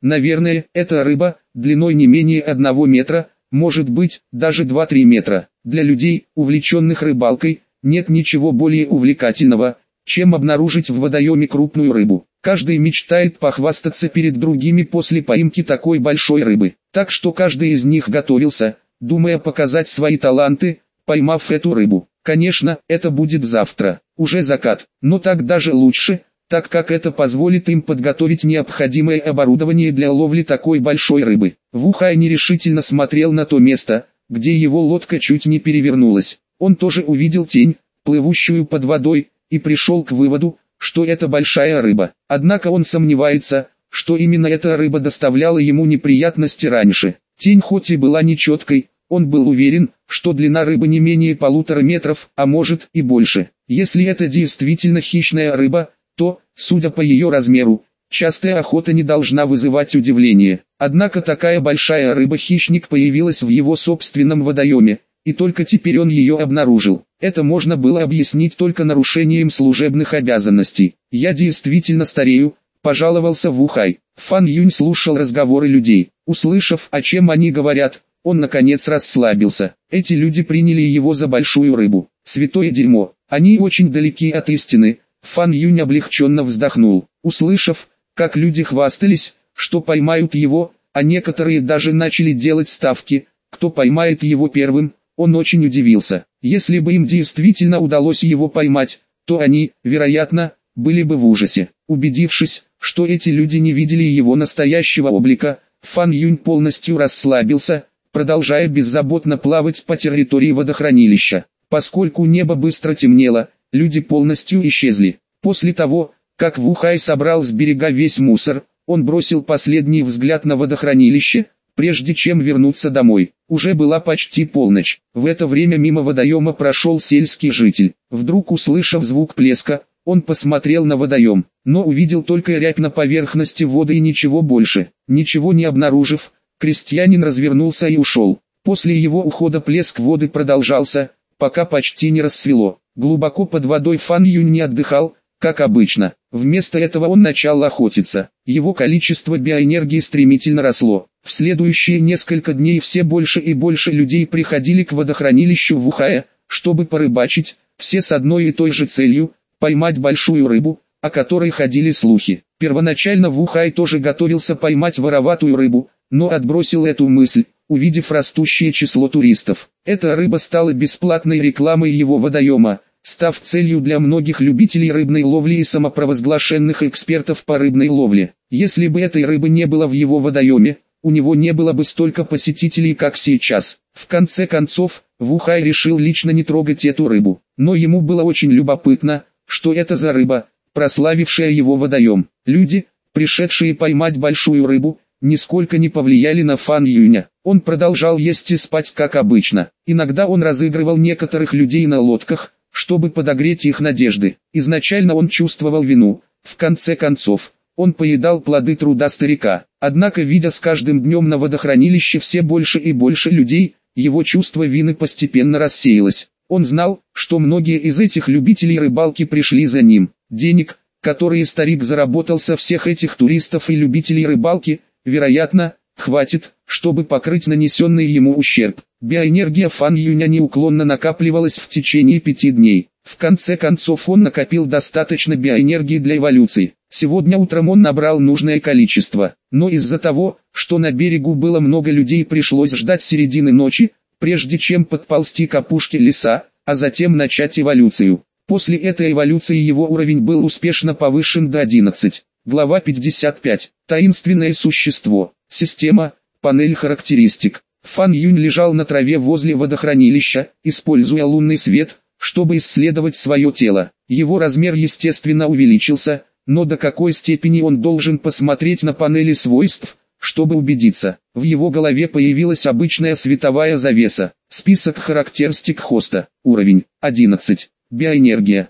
Наверное, эта рыба, длиной не менее 1 метра, может быть, даже 2-3 метра. Для людей, увлеченных рыбалкой, нет ничего более увлекательного, чем обнаружить в водоеме крупную рыбу. Каждый мечтает похвастаться перед другими после поимки такой большой рыбы. Так что каждый из них готовился, думая показать свои таланты, поймав эту рыбу. Конечно, это будет завтра, уже закат, но так даже лучше, так как это позволит им подготовить необходимое оборудование для ловли такой большой рыбы. Вухай нерешительно смотрел на то место, где его лодка чуть не перевернулась. Он тоже увидел тень, плывущую под водой, и пришел к выводу, что это большая рыба. Однако он сомневается, что именно эта рыба доставляла ему неприятности раньше. Тень хоть и была нечеткой, он был уверен, что длина рыбы не менее 1,5 метров, а может и больше. Если это действительно хищная рыба, то, судя по ее размеру, частая охота не должна вызывать удивления. Однако такая большая рыба-хищник появилась в его собственном водоеме, и только теперь он ее обнаружил. Это можно было объяснить только нарушением служебных обязанностей. «Я действительно старею», – пожаловался Вухай. Фан Юнь слушал разговоры людей. Услышав, о чем они говорят, он наконец расслабился. Эти люди приняли его за большую рыбу. Святое дерьмо, они очень далеки от истины. Фан Юнь облегченно вздохнул. Услышав, как люди хвастались, что поймают его, а некоторые даже начали делать ставки, кто поймает его первым, он очень удивился. Если бы им действительно удалось его поймать, то они, вероятно, были бы в ужасе. Убедившись, что эти люди не видели его настоящего облика, Фан Юнь полностью расслабился, продолжая беззаботно плавать по территории водохранилища. Поскольку небо быстро темнело, люди полностью исчезли. После того, как Вухай собрал с берега весь мусор, он бросил последний взгляд на водохранилище, прежде чем вернуться домой. Уже была почти полночь. В это время мимо водоема прошел сельский житель. Вдруг, услышав звук плеска, он посмотрел на водоем, но увидел только рябь на поверхности воды и ничего больше. Ничего не обнаружив, крестьянин развернулся и ушел. После его ухода плеск воды продолжался, пока почти не рассвело. Глубоко под водой Фан Юнь не отдыхал, как обычно. Вместо этого он начал охотиться. Его количество биоэнергии стремительно росло. В следующие несколько дней все больше и больше людей приходили к водохранилищу Вухая, чтобы порыбачить, все с одной и той же целью – поймать большую рыбу, о которой ходили слухи. Первоначально Вухай тоже готовился поймать вороватую рыбу, но отбросил эту мысль, увидев растущее число туристов. Эта рыба стала бесплатной рекламой его водоема, став целью для многих любителей рыбной ловли и самопровозглашенных экспертов по рыбной ловле. Если бы этой рыбы не было в его водоеме, у него не было бы столько посетителей, как сейчас. В конце концов, Вухай решил лично не трогать эту рыбу. Но ему было очень любопытно, что это за рыба, прославившая его водоем. Люди, пришедшие поймать большую рыбу, нисколько не повлияли на Фан Юня. Он продолжал есть и спать как обычно. Иногда он разыгрывал некоторых людей на лодках, чтобы подогреть их надежды. Изначально он чувствовал вину, в конце концов, он поедал плоды труда старика. Однако, видя с каждым днем на водохранилище все больше и больше людей, его чувство вины постепенно рассеялось. Он знал, что многие из этих любителей рыбалки пришли за ним. Денег, которые старик заработал со всех этих туристов и любителей рыбалки, вероятно, хватит, чтобы покрыть нанесенный ему ущерб. Биоэнергия Фан Юня неуклонно накапливалась в течение 5 дней. В конце концов он накопил достаточно биоэнергии для эволюции. Сегодня утром он набрал нужное количество, но из-за того, что на берегу было много людей, пришлось ждать середины ночи, прежде чем подползти к опушке леса, а затем начать эволюцию. После этой эволюции его уровень был успешно повышен до 11. Глава 55. Таинственное существо. Система. Панель характеристик. Фан Юнь лежал на траве возле водохранилища, используя лунный свет, чтобы исследовать свое тело. Его размер естественно увеличился, но до какой степени он должен посмотреть на панели свойств, чтобы убедиться. В его голове появилась обычная световая завеса. Список характеристик хоста. Уровень 11. Биоэнергия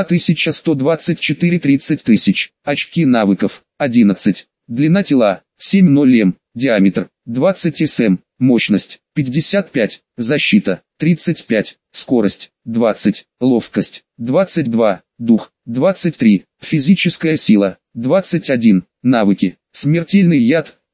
1124 30 тысяч. Очки навыков 11. Длина тела 7,0 м. Диаметр 20 см. Мощность 55. Защита 35. Скорость 20. Ловкость 22. Дух 23. Физическая сила 21. Навыки. Смертельный яд,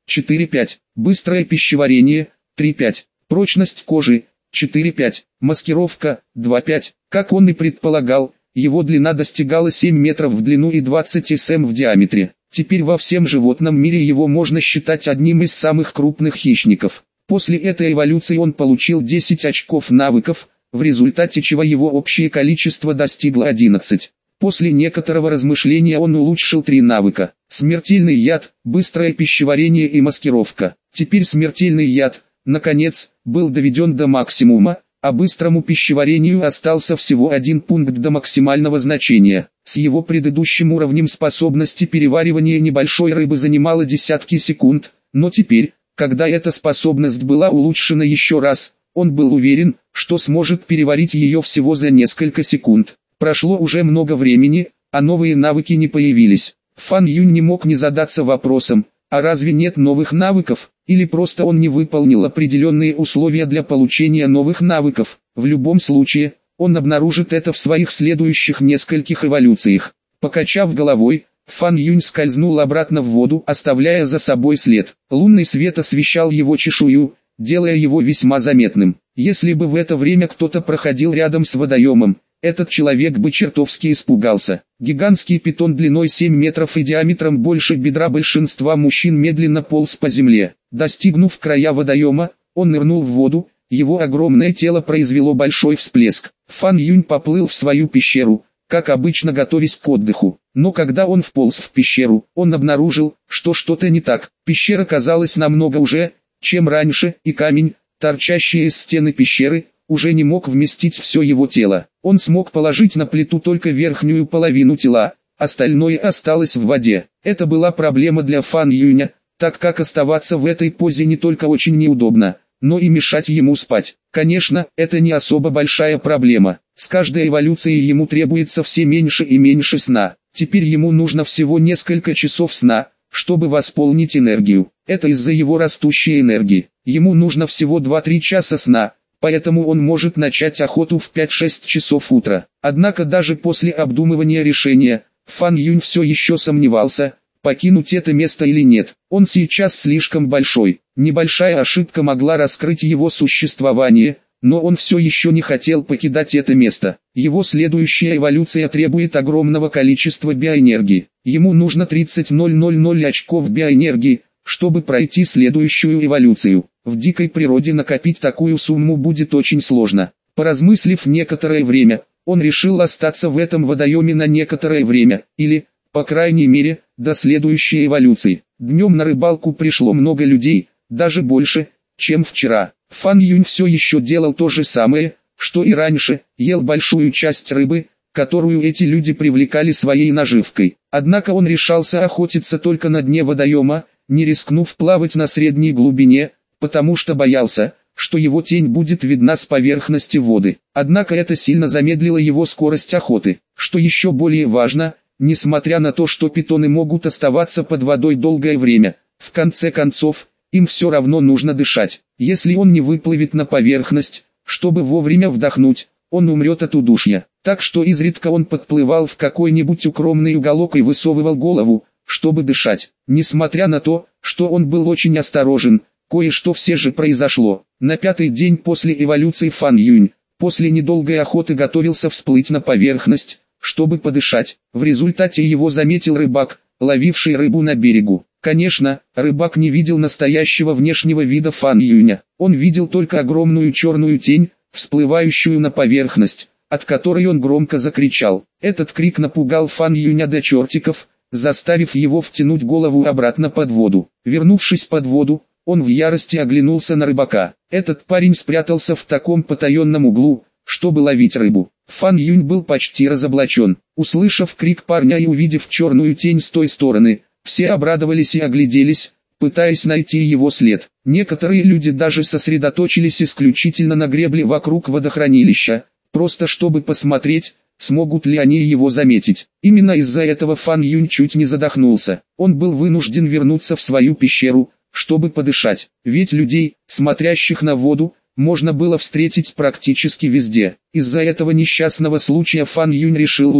4-5. Быстрое пищеварение, 3-5. Прочность кожи, 4-5. Маскировка, 2-5. Как он и предполагал, его длина достигала 7 метров в длину и 20 см в диаметре. Теперь во всем животном мире его можно считать одним из самых крупных хищников. После этой эволюции он получил 10 очков навыков, в результате чего его общее количество достигло 11. После некоторого размышления он улучшил 3 навыка: смертельный яд, быстрое пищеварение и маскировка. Теперь смертельный яд, наконец, был доведен до максимума, а быстрому пищеварению остался всего 1 пункт до максимального значения. С его предыдущим уровнем способности переваривания небольшой рыбы занимало десятки секунд, но теперь, когда эта способность была улучшена еще раз, он был уверен, что сможет переварить ее всего за несколько секунд. Прошло уже много времени, а новые навыки не появились. Фан Юнь не мог не задаться вопросом, а разве нет новых навыков, или просто он не выполнил определенные условия для получения новых навыков. В любом случае, он обнаружит это в своих следующих нескольких эволюциях. Покачав головой, Фан Юнь скользнул обратно в воду, оставляя за собой след. Лунный свет освещал его чешую, делая его весьма заметным. Если бы в это время кто-то проходил рядом с водоемом, этот человек бы чертовски испугался. Гигантский питон длиной 7 метров и диаметром больше бедра большинства мужчин медленно полз по земле. Достигнув края водоема, он нырнул в воду, его огромное тело произвело большой всплеск. Фан Юнь поплыл в свою пещеру, как обычно готовясь к отдыху. Но когда он вполз в пещеру, он обнаружил, что что-то не так. Пещера казалась намного уже, чем раньше, и камень, торчащий из стены пещеры, уже не мог вместить все его тело. Он смог положить на плиту только верхнюю половину тела, остальное осталось в воде. Это была проблема для Фан Юня, так как оставаться в этой позе не только очень неудобно, но и мешать ему спать. Конечно, это не особо большая проблема. С каждой эволюцией ему требуется все меньше и меньше сна. Теперь ему нужно всего несколько часов сна, чтобы восполнить энергию. Это из-за его растущей энергии. Ему нужно всего 2-3 часа сна, поэтому он может начать охоту в 5-6 часов утра. Однако даже после обдумывания решения, Фан Юнь все еще сомневался, покинуть это место или нет. Он сейчас слишком большой. Небольшая ошибка могла раскрыть его существование, но он все еще не хотел покидать это место. Его следующая эволюция требует огромного количества биоэнергии. Ему нужно 30,000 очков биоэнергии, чтобы пройти следующую эволюцию. В дикой природе накопить такую сумму будет очень сложно. Поразмыслив некоторое время, он решил остаться в этом водоеме на некоторое время, или, по крайней мере, до следующей эволюции. Днем на рыбалку пришло много людей, даже больше, чем вчера. Фан Юнь все еще делал то же самое, что и раньше, ел большую часть рыбы, которую эти люди привлекали своей наживкой. Однако он решался охотиться только на дне водоема, не рискнув плавать на средней глубине, потому что боялся, что его тень будет видна с поверхности воды. Однако это сильно замедлило его скорость охоты. Что еще более важно, несмотря на то, что питоны могут оставаться под водой долгое время, в конце концов, им все равно нужно дышать. Если он не выплывет на поверхность, чтобы вовремя вдохнуть, он умрет от удушья. Так что изредка он подплывал в какой-нибудь укромный уголок и высовывал голову, чтобы дышать. Несмотря на то, что он был очень осторожен, кое-что все же произошло. На 5-й день после эволюции Фан Юнь, после недолгой охоты готовился всплыть на поверхность, чтобы подышать. В результате его заметил рыбак, ловивший рыбу на берегу. Конечно, рыбак не видел настоящего внешнего вида Фан Юня. Он видел только огромную черную тень, всплывающую на поверхность, от которой он громко закричал. Этот крик напугал Фан Юня до чертиков, заставив его втянуть голову обратно под воду. Вернувшись под воду, он в ярости оглянулся на рыбака. Этот парень спрятался в таком потаенном углу, чтобы ловить рыбу. Фан Юнь был почти разоблачен. Услышав крик парня и увидев черную тень с той стороны, все обрадовались и огляделись, пытаясь найти его след. Некоторые люди даже сосредоточились исключительно на гребле вокруг водохранилища, просто чтобы посмотреть, смогут ли они его заметить. Именно из-за этого Фан Юнь чуть не задохнулся. Он был вынужден вернуться в свою пещеру, чтобы подышать. Ведь людей, смотрящих на воду, можно было встретить практически везде. Из-за этого несчастного случая Фан Юнь решил уйти.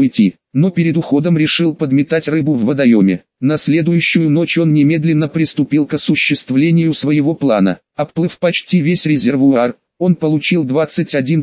но перед уходом решил подметать рыбу в водоеме. На следующую ночь он немедленно приступил к осуществлению своего плана. Обплыв почти весь резервуар, он получил 21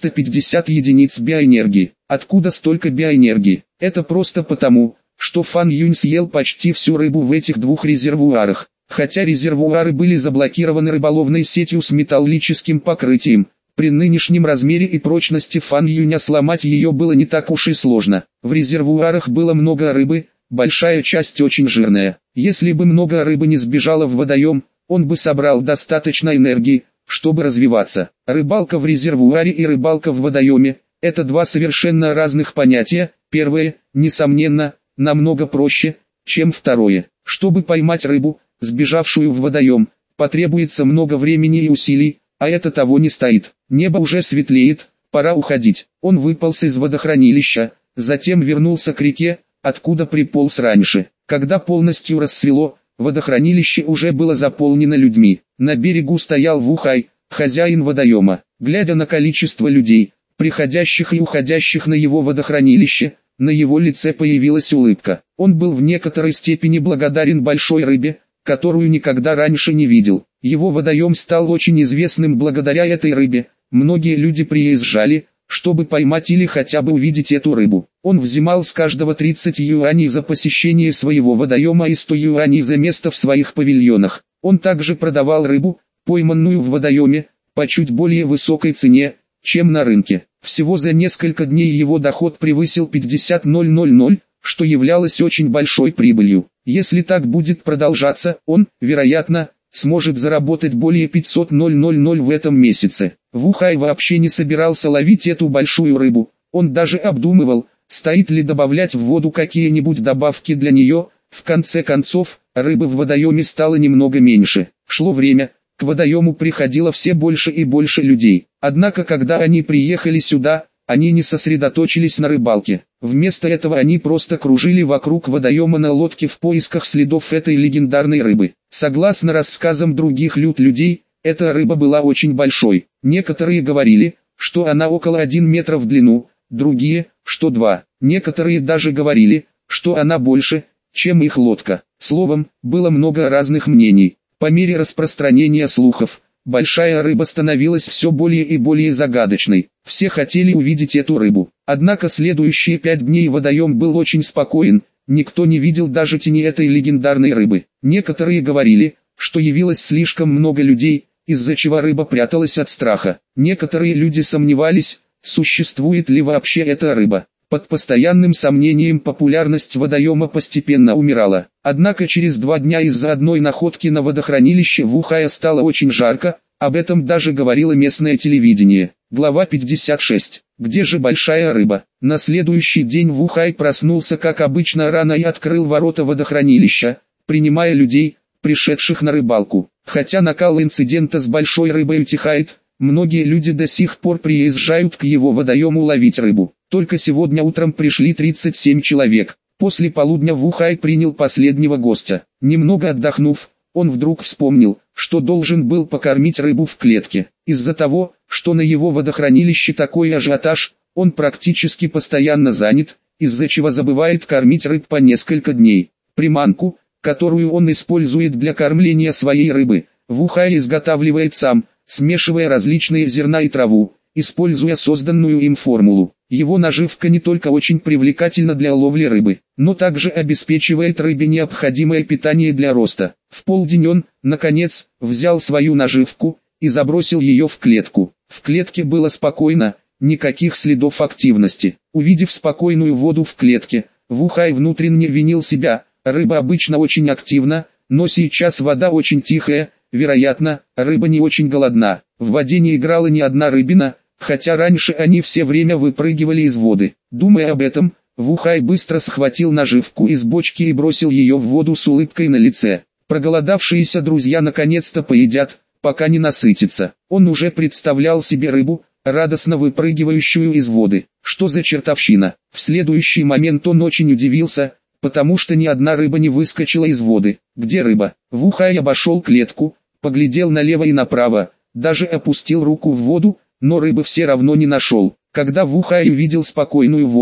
450 единиц биоэнергии. Откуда столько биоэнергии? Это просто потому, что Фан Юнь съел почти всю рыбу в этих двух резервуарах. Хотя резервуары были заблокированы рыболовной сетью с металлическим покрытием, при нынешнем размере и прочности Фан Юня сломать ее было не так уж и сложно. В резервуарах было много рыбы, большая часть очень жирная. Если бы много рыбы не сбежало в водоем, он бы собрал достаточно энергии, чтобы развиваться. Рыбалка в резервуаре и рыбалка в водоеме – это два совершенно разных понятия. Первое, несомненно, намного проще, чем второе. Чтобы поймать рыбу, сбежавшую в водоем, потребуется много времени и усилий, а это того не стоит. Небо уже светлеет, пора уходить. Он выполз из водохранилища, затем вернулся к реке, откуда приполз раньше. Когда полностью рассвело, водохранилище уже было заполнено людьми. На берегу стоял Вухай, хозяин водоема. Глядя на количество людей, приходящих и уходящих на его водохранилище, на его лице появилась улыбка. Он был в некоторой степени благодарен большой рыбе, которую никогда раньше не видел. Его водоем стал очень известным благодаря этой рыбе. Многие люди приезжали, чтобы поймать или хотя бы увидеть эту рыбу. Он взимал с каждого 30 юаней за посещение своего водоема и 100 юаней за место в своих павильонах. Он также продавал рыбу, пойманную в водоеме, по чуть более высокой цене, чем на рынке. Всего за несколько дней его доход превысил 50 000, что являлось очень большой прибылью. Если так будет продолжаться, он, вероятно, сможет заработать более 500 000 в этом месяце. Вухай вообще не собирался ловить эту большую рыбу. Он даже обдумывал, стоит ли добавлять в воду какие-нибудь добавки для нее. В конце концов, рыбы в водоеме стало немного меньше. Шло время, к водоему приходило все больше и больше людей. Однако когда они приехали сюда, они не сосредоточились на рыбалке. Вместо этого они просто кружили вокруг водоема на лодке в поисках следов этой легендарной рыбы. Согласно рассказам других людей, эта рыба была очень большой. Некоторые говорили, что она около 1 метра в длину, другие, что 2. Некоторые даже говорили, что она больше, чем их лодка. Словом, было много разных мнений. По мере распространения слухов, большая рыба становилась все более и более загадочной. Все хотели увидеть эту рыбу. Однако следующие 5 дней водоем был очень спокоен, никто не видел даже тени этой легендарной рыбы. Некоторые говорили, что явилось слишком много людей, из-за чего рыба пряталась от страха. Некоторые люди сомневались, существует ли вообще эта рыба. Под постоянным сомнением популярность водоема постепенно умирала. Однако через 2 дня из-за одной находки на водохранилище Вухая стало очень жарко, об этом даже говорило местное телевидение. Глава 56. Где же большая рыба? На следующий день Вухай проснулся как обычно рано и открыл ворота водохранилища, принимая людей, пришедших на рыбалку. Хотя накал инцидента с большой рыбой утихает, многие люди до сих пор приезжают к его водоему ловить рыбу. Только сегодня утром пришли 37 человек. После полудня Вухай принял последнего гостя. Немного отдохнув, он вдруг вспомнил, что должен был покормить рыбу в клетке. Из-за того, что на его водохранилище такой ажиотаж, он практически постоянно занят, из-за чего забывает кормить рыб по несколько дней. Приманку, которую он использует для кормления своей рыбы, Вухай изготавливает сам, смешивая различные зерна и траву, используя созданную им формулу. Его наживка не только очень привлекательна для ловли рыбы, но также обеспечивает рыбе необходимое питание для роста. В полдень он, наконец, взял свою наживку и забросил ее в клетку. В клетке было спокойно, никаких следов активности. Увидев спокойную воду в клетке, Вухай внутренне винил себя. Рыба обычно очень активна, но сейчас вода очень тихая, вероятно, рыба не очень голодна. В воде не играла ни одна рыбина, хотя раньше они все время выпрыгивали из воды. Думая об этом, Вухай быстро схватил наживку из бочки и бросил ее в воду с улыбкой на лице. Проголодавшиеся друзья наконец-то поедят, пока не насытятся. Он уже представлял себе рыбу, радостно выпрыгивающую из воды. Что за чертовщина? В следующий момент он очень удивился, потому что ни одна рыба не выскочила из воды. Где рыба? Вухай обошел клетку, поглядел налево и направо, даже опустил руку в воду, но рыбы все равно не нашел. Когда Вухай увидел спокойную воду,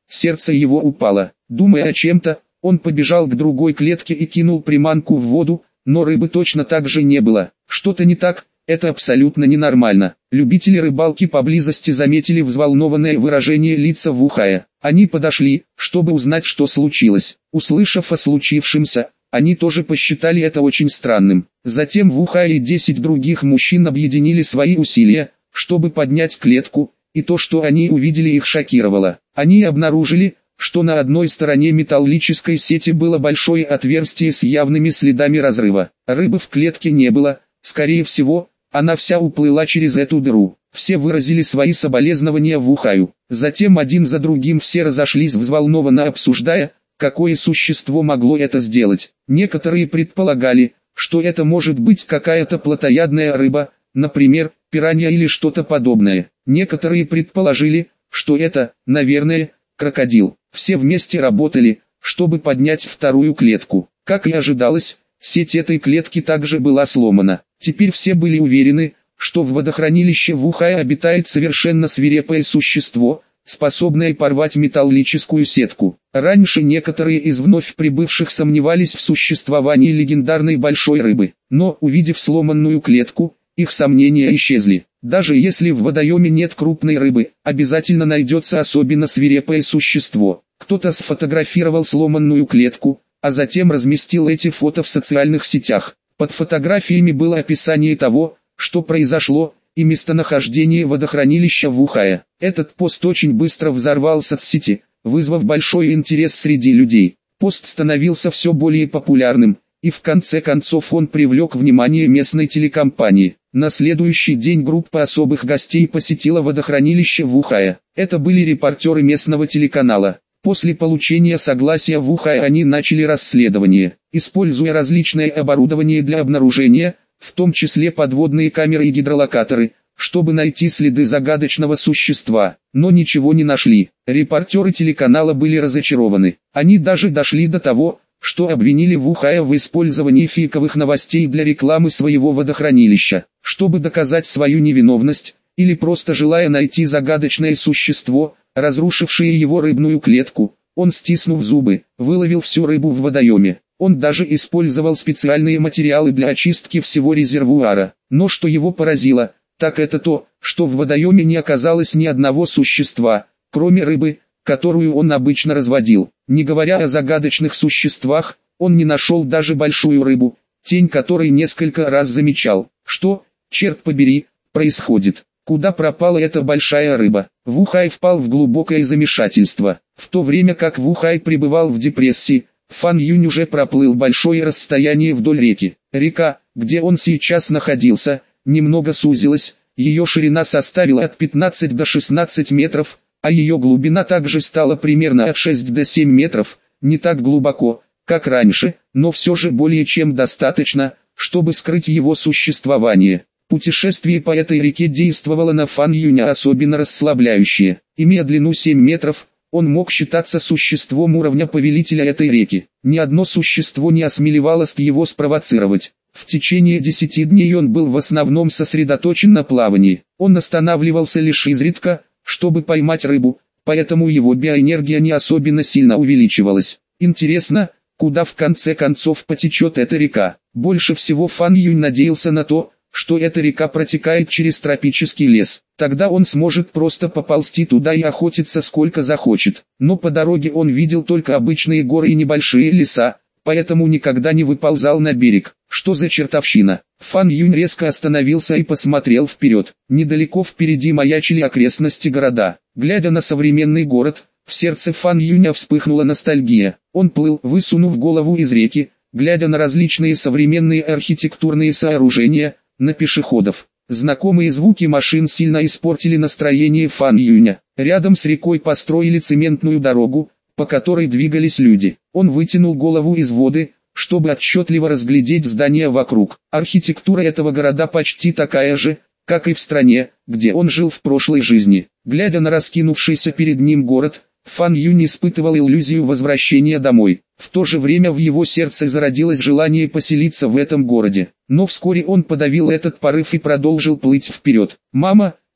сердце его упало. Думая о чем-то, он побежал к другой клетке и кинул приманку в воду, но рыбы точно так же не было. Что-то не так, это абсолютно ненормально. Любители рыбалки поблизости заметили взволнованное выражение лица Вухая. Они подошли, чтобы узнать, что случилось. Услышав о случившемся, они тоже посчитали это очень странным. Затем Вухай и 10 других мужчин объединили свои усилия, чтобы поднять клетку, и то, что они увидели, их шокировало. Они обнаружили, что на одной стороне металлической сети было большое отверстие с явными следами разрыва. Рыбы в клетке не было, скорее всего, она вся уплыла через эту дыру. Все выразили свои соболезнования Вухаю. Затем один за другим все разошлись, взволнованно обсуждая, какое существо могло это сделать. Некоторые предполагали, что это может быть какая-то плотоядная рыба, например, пиранья или что-то подобное. Некоторые предположили, что это, наверное, крокодил. Все вместе работали, чтобы поднять вторую клетку. Как и ожидалось, сеть этой клетки также была сломана. Теперь все были уверены, что в водохранилище Вухая обитает совершенно свирепое существо, способное порвать металлическую сетку. Раньше некоторые из вновь прибывших сомневались в существовании легендарной большой рыбы, но, увидев сломанную клетку, их сомнения исчезли. Даже если в водоеме нет крупной рыбы, обязательно найдется особенно свирепое существо. Кто-то сфотографировал сломанную клетку, а затем разместил эти фото в социальных сетях. Под фотографиями было описание того, что произошло, и местонахождение водохранилища Вухая. Этот пост очень быстро взорвал соцсети, вызвав большой интерес среди людей. Пост становился все более популярным, и в конце концов он привлек внимание местной телекомпании. На следующий день группа особых гостей посетила водохранилище Вухая. Это были репортеры местного телеканала. После получения согласия Вухая они начали расследование, используя различное оборудование для обнаружения, в том числе подводные камеры и гидролокаторы, чтобы найти следы загадочного существа, но ничего не нашли. Репортеры телеканала были разочарованы. Они даже дошли до того, что обвинили Вухая в использовании фейковых новостей для рекламы своего водохранилища, чтобы доказать свою невиновность, или просто желая найти загадочное существо, разрушившее его рыбную клетку. Он, стиснув зубы, выловил всю рыбу в водоеме. Он даже использовал специальные материалы для очистки всего резервуара. Но что его поразило, так это то, что в водоеме не оказалось ни одного существа, кроме рыбы, которую он обычно разводил. Не говоря о загадочных существах, он не нашел даже большую рыбу, тень которой несколько раз замечал. Что, черт побери, происходит? Куда пропала эта большая рыба? Вухай впал в глубокое замешательство. В то время как Вухай пребывал в депрессии, Фан Юнь уже проплыл большое расстояние вдоль реки. Река, где он сейчас находился, немного сузилась, ее ширина составила от 15 до 16 метров, а ее глубина также стала примерно от 6 до 7 метров, не так глубоко, как раньше, но все же более чем достаточно, чтобы скрыть его существование. Путешествие по этой реке действовало на Фан Юня особенно расслабляюще. Имея длину 7 метров, он мог считаться существом уровня повелителя этой реки. Ни одно существо не осмеливалось его спровоцировать. В течение 10 дней он был в основном сосредоточен на плавании. Он останавливался лишь изредка, чтобы поймать рыбу, поэтому его биоэнергия не особенно сильно увеличивалась. Интересно, куда в конце концов потечет эта река? Больше всего Фан Юнь надеялся на то, что эта река протекает через тропический лес. Тогда он сможет просто поползти туда и охотиться сколько захочет. Но по дороге он видел только обычные горы и небольшие леса, поэтому никогда не выползал на берег. Что за чертовщина? Фан Юнь резко остановился и посмотрел вперед. Недалеко впереди маячили окрестности города. Глядя на современный город, в сердце Фан Юня вспыхнула ностальгия. Он плыл, высунув голову из реки, глядя на различные современные архитектурные сооружения, на пешеходов. Знакомые звуки машин сильно испортили настроение Фан Юня. Рядом с рекой построили цементную дорогу, по которой двигались люди. Он вытянул голову из воды, чтобы отчетливо разглядеть здания вокруг. Архитектура этого города почти такая же, как и в стране, где он жил в прошлой жизни. Глядя на раскинувшийся перед ним город, Фан Юнь испытывал иллюзию возвращения домой. В то же время в его сердце зародилось желание поселиться в этом городе. Но вскоре он подавил этот порыв и продолжил плыть вперед. «Мама,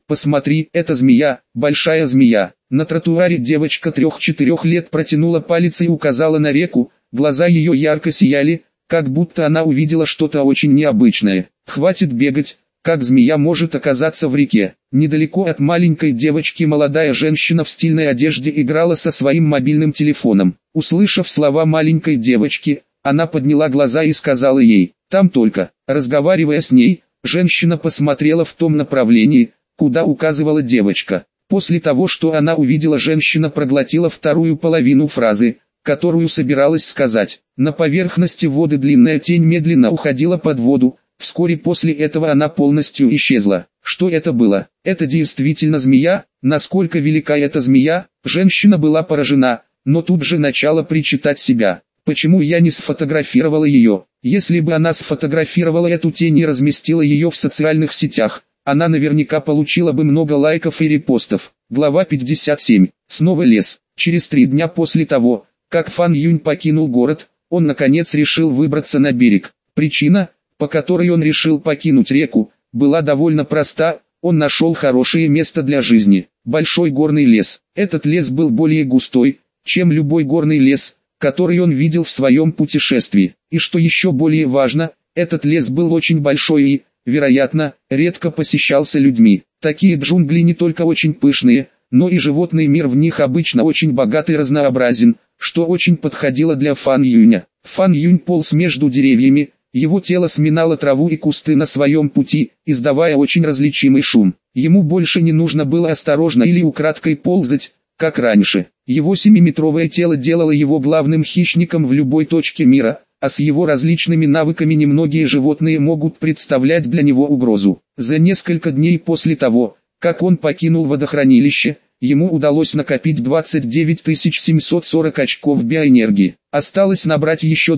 посмотри, это змея, большая змея. На тротуаре девочка 3-4 лет протянула палец и указала на реку, глаза ее ярко сияли, как будто она увидела что-то очень необычное. Хватит бегать, как змея может оказаться в реке. Недалеко от маленькой девочки молодая женщина в стильной одежде играла со своим мобильным телефоном. Услышав слова маленькой девочки, она подняла глаза и сказала ей: «Там только». Разговаривая с ней, женщина посмотрела в том направлении, куда указывала девочка. После того, что она увидела, женщина проглотила вторую половину фразы, которую собиралась сказать. На поверхности воды длинная тень медленно уходила под воду. Вскоре после этого она полностью исчезла. Что это было? Это действительно змея? Насколько велика эта змея? Женщина была поражена, но тут же начала причитать себя. Почему я не сфотографировала ее? Если бы она сфотографировала эту тень и разместила ее в социальных сетях, она наверняка получила бы много лайков и репостов. Глава 57. Снова лес. Через 3 дня после того, как Фан Юнь покинул город, он наконец решил выбраться на берег. Причина, по которой он решил покинуть реку, была довольно проста. Он нашел хорошее место для жизни. Большой горный лес. Этот лес был более густой, чем любой горный лес, который он видел в своем путешествии. И что еще более важно, этот лес был очень большой и, вероятно, редко посещался людьми. Такие джунгли не только очень пышные, но и животный мир в них обычно очень богат и разнообразен, что очень подходило для Фан Юня. Фан Юнь полз между деревьями, его тело сминало траву и кусты на своем пути, издавая очень различимый шум. Ему больше не нужно было осторожно или украдкой ползать, как раньше. Его 7-метровое тело делало его главным хищником в любой точке мира, а с его различными навыками немногие животные могут представлять для него угрозу. За несколько дней после того, как он покинул водохранилище, ему удалось накопить 29 740 очков биоэнергии. Осталось набрать еще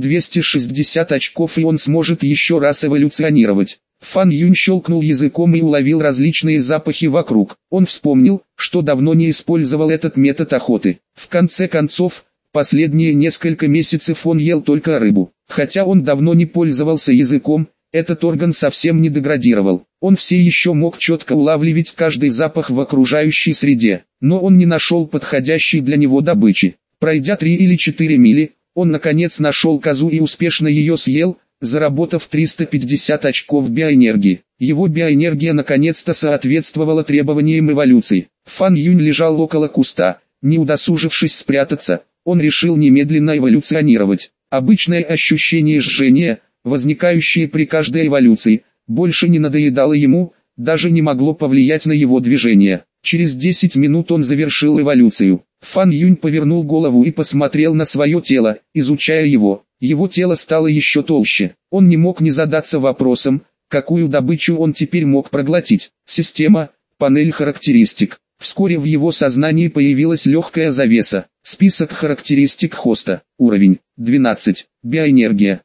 260 очков, и он сможет еще раз эволюционировать. Фан Юнь щелкнул языком и уловил различные запахи вокруг. Он вспомнил, что давно не использовал этот метод охоты. В конце концов, последние несколько месяцев он ел только рыбу. Хотя он давно не пользовался языком, этот орган совсем не деградировал. Он все еще мог четко улавливать каждый запах в окружающей среде, но он не нашел подходящей для него добычи. Пройдя 3 или 4 мили, он наконец нашел козу и успешно ее съел, заработав 350 очков биоэнергии. Его биоэнергия наконец-то соответствовала требованиям эволюции. Фан Юнь лежал около куста, не удосужившись спрятаться, он решил немедленно эволюционировать. Обычное ощущение жжения, возникающее при каждой эволюции, больше не надоедало ему, даже не могло повлиять на его движение. Через 10 минут он завершил эволюцию. Фан Юнь повернул голову и посмотрел на свое тело, изучая его. Его тело стало еще толще. Он не мог не задаться вопросом, какую добычу он теперь мог проглотить. Система, панель характеристик. Вскоре в его сознании появилась легкая завеса. Список характеристик хоста. Уровень 12. Биоэнергия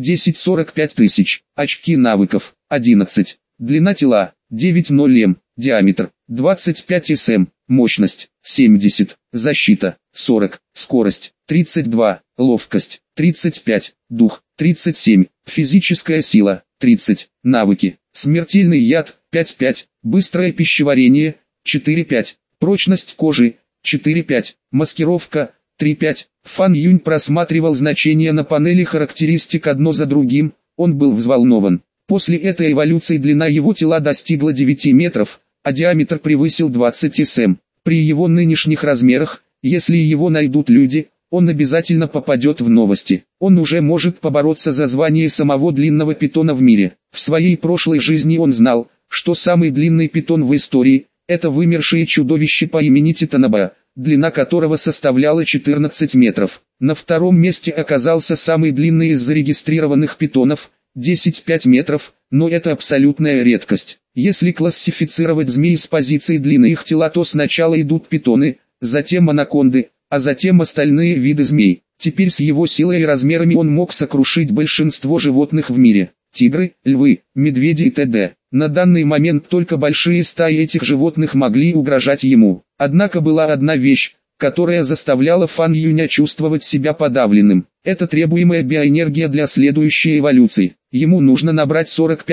110-45 тысяч. Очки навыков 11. Длина тела 9,0 м. Диаметр 25 см. Мощность 70. Защита 40. Скорость 32. Ловкость 35. Дух 37. Физическая сила 30. Навыки. Смертельный яд 5,5. Быстрое пищеварение 4,5. Прочность кожи 4,5. Маскировка 3,5. Фан Юнь просматривал значения на панели характеристик одно за другим, он был взволнован. После этой эволюции длина его тела достигла 9 метров, а диаметр превысил 20 см. При его нынешних размерах, если его найдут люди, он обязательно попадет в новости. Он уже может побороться за звание самого длинного питона в мире. В своей прошлой жизни он знал, что самый длинный питон в истории – это вымершее чудовище по имени Титаноба, длина которого составляла 14 метров. На втором месте оказался самый длинный из зарегистрированных питонов – 10,5 метров, но это абсолютная редкость. Если классифицировать змей с позиции длины их тела, то сначала идут питоны, затем анаконды, а затем остальные виды змей. Теперь с его силой и размерами он мог сокрушить большинство животных в мире. Тигры, львы, медведи и т.д. На данный момент только большие стаи этих животных могли угрожать ему. Однако была одна вещь, которая заставляла Фан Юня чувствовать себя подавленным. Это требуемая биоэнергия для следующей эволюции. Ему нужно набрать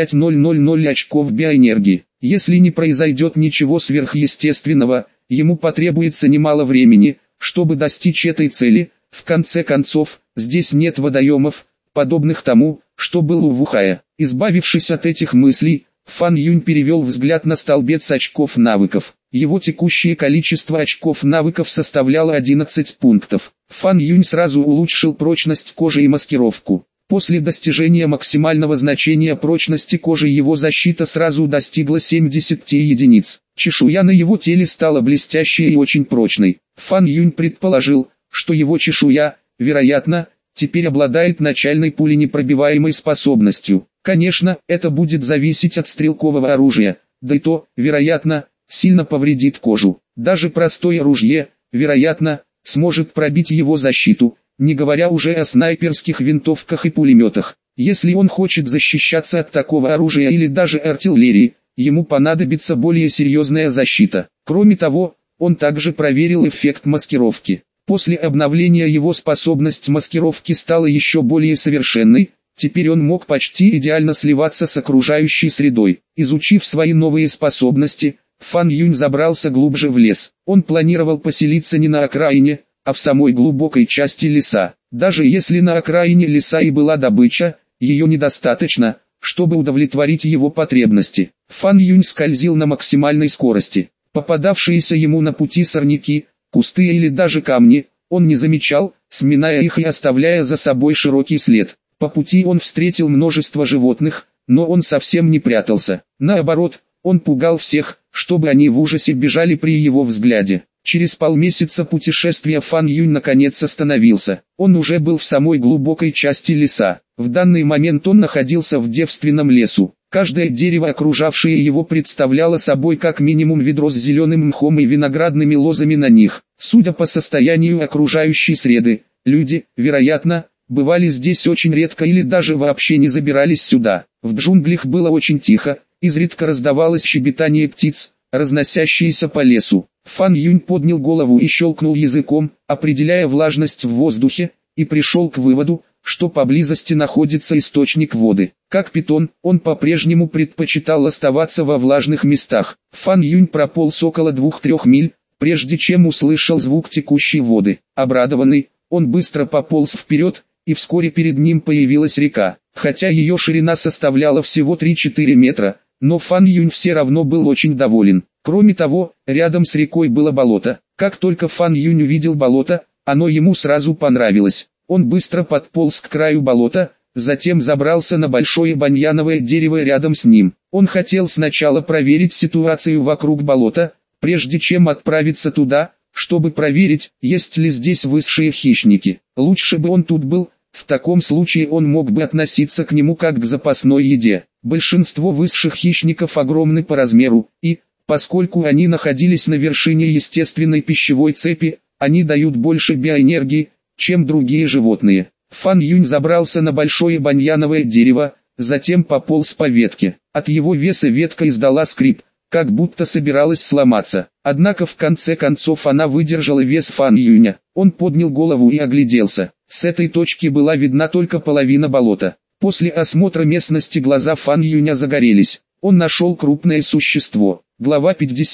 45000 очков биоэнергии. Если не произойдет ничего сверхъестественного, ему потребуется немало времени, чтобы достичь этой цели. В конце концов, здесь нет водоемов, подобных тому, что был у Вухая. Избавившись от этих мыслей, Фан Юнь перевел взгляд на столбец очков навыков. Его текущее количество очков навыков составляло 11 пунктов. Фан Юнь сразу улучшил прочность кожи и маскировку. После достижения максимального значения прочности кожи его защита сразу достигла 70 единиц. Чешуя на его теле стала блестящей и очень прочной. Фан Юнь предположил, что его чешуя, вероятно, теперь обладает начальной пуленепробиваемой способностью. Конечно, это будет зависеть от стрелкового оружия, да и то, вероятно, сильно повредит кожу. Даже простое ружье, вероятно, сможет пробить его защиту, не говоря уже о снайперских винтовках и пулеметах. Если он хочет защищаться от такого оружия или даже артиллерии, ему понадобится более серьезная защита. Кроме того, он также проверил эффект маскировки. После обновления его способность маскировки стала еще более совершенной, теперь он мог почти идеально сливаться с окружающей средой. Изучив свои новые способности, Фан Юнь забрался глубже в лес. Он планировал поселиться не на окраине, а в самой глубокой части леса. Даже если на окраине леса и была добыча, ее недостаточно, чтобы удовлетворить его потребности. Фан Юнь скользил на максимальной скорости. Попадавшиеся ему на пути сорняки, кусты или даже камни, он не замечал, сминая их и оставляя за собой широкий след. По пути он встретил множество животных, но он совсем не прятался. Наоборот, он пугал всех, чтобы они в ужасе бежали при его взгляде. Через полмесяца путешествия Фан Юнь наконец остановился. Он уже был в самой глубокой части леса. В данный момент он находился в девственном лесу. Каждое дерево, окружавшее его, представляло собой как минимум ведро с зеленым мхом и виноградными лозами на них. Судя по состоянию окружающей среды, люди, вероятно, бывали здесь очень редко или даже вообще не забирались сюда. В джунглях было очень тихо, изредка раздавалось щебетание птиц, разносящиеся по лесу. Фан Юнь поднял голову и щелкнул языком, определяя влажность в воздухе, и пришел к выводу, что поблизости находится источник воды. Как питон, он по-прежнему предпочитал оставаться во влажных местах. Фан Юнь прополз около 2-3 миль, прежде чем услышал звук текущей воды. Обрадованный, он быстро пополз вперед, и вскоре перед ним появилась река. Хотя ее ширина составляла всего 3-4 метра, но Фан Юнь все равно был очень доволен. Кроме того, рядом с рекой было болото. Как только Фан Юнь увидел болото, оно ему сразу понравилось. Он быстро подполз к краю болота, затем забрался на большое баньяновое дерево рядом с ним. Он хотел сначала проверить ситуацию вокруг болота, прежде чем отправиться туда, чтобы проверить, есть ли здесь высшие хищники. Лучше бы он тут был, в таком случае он мог бы относиться к нему как к запасной еде. Большинство высших хищников огромны по размеру, и, поскольку они находились на вершине естественной пищевой цепи, они дают больше биоэнергии, чем другие животные. Фан Юнь забрался на большое баньяновое дерево, затем пополз по ветке. От его веса ветка издала скрип, как будто собиралась сломаться. Однако в конце концов она выдержала вес Фан Юня. Он поднял голову и огляделся. С этой точки была видна только половина болота. После осмотра местности глаза Фан Юня загорелись. Он нашел крупное существо. Глава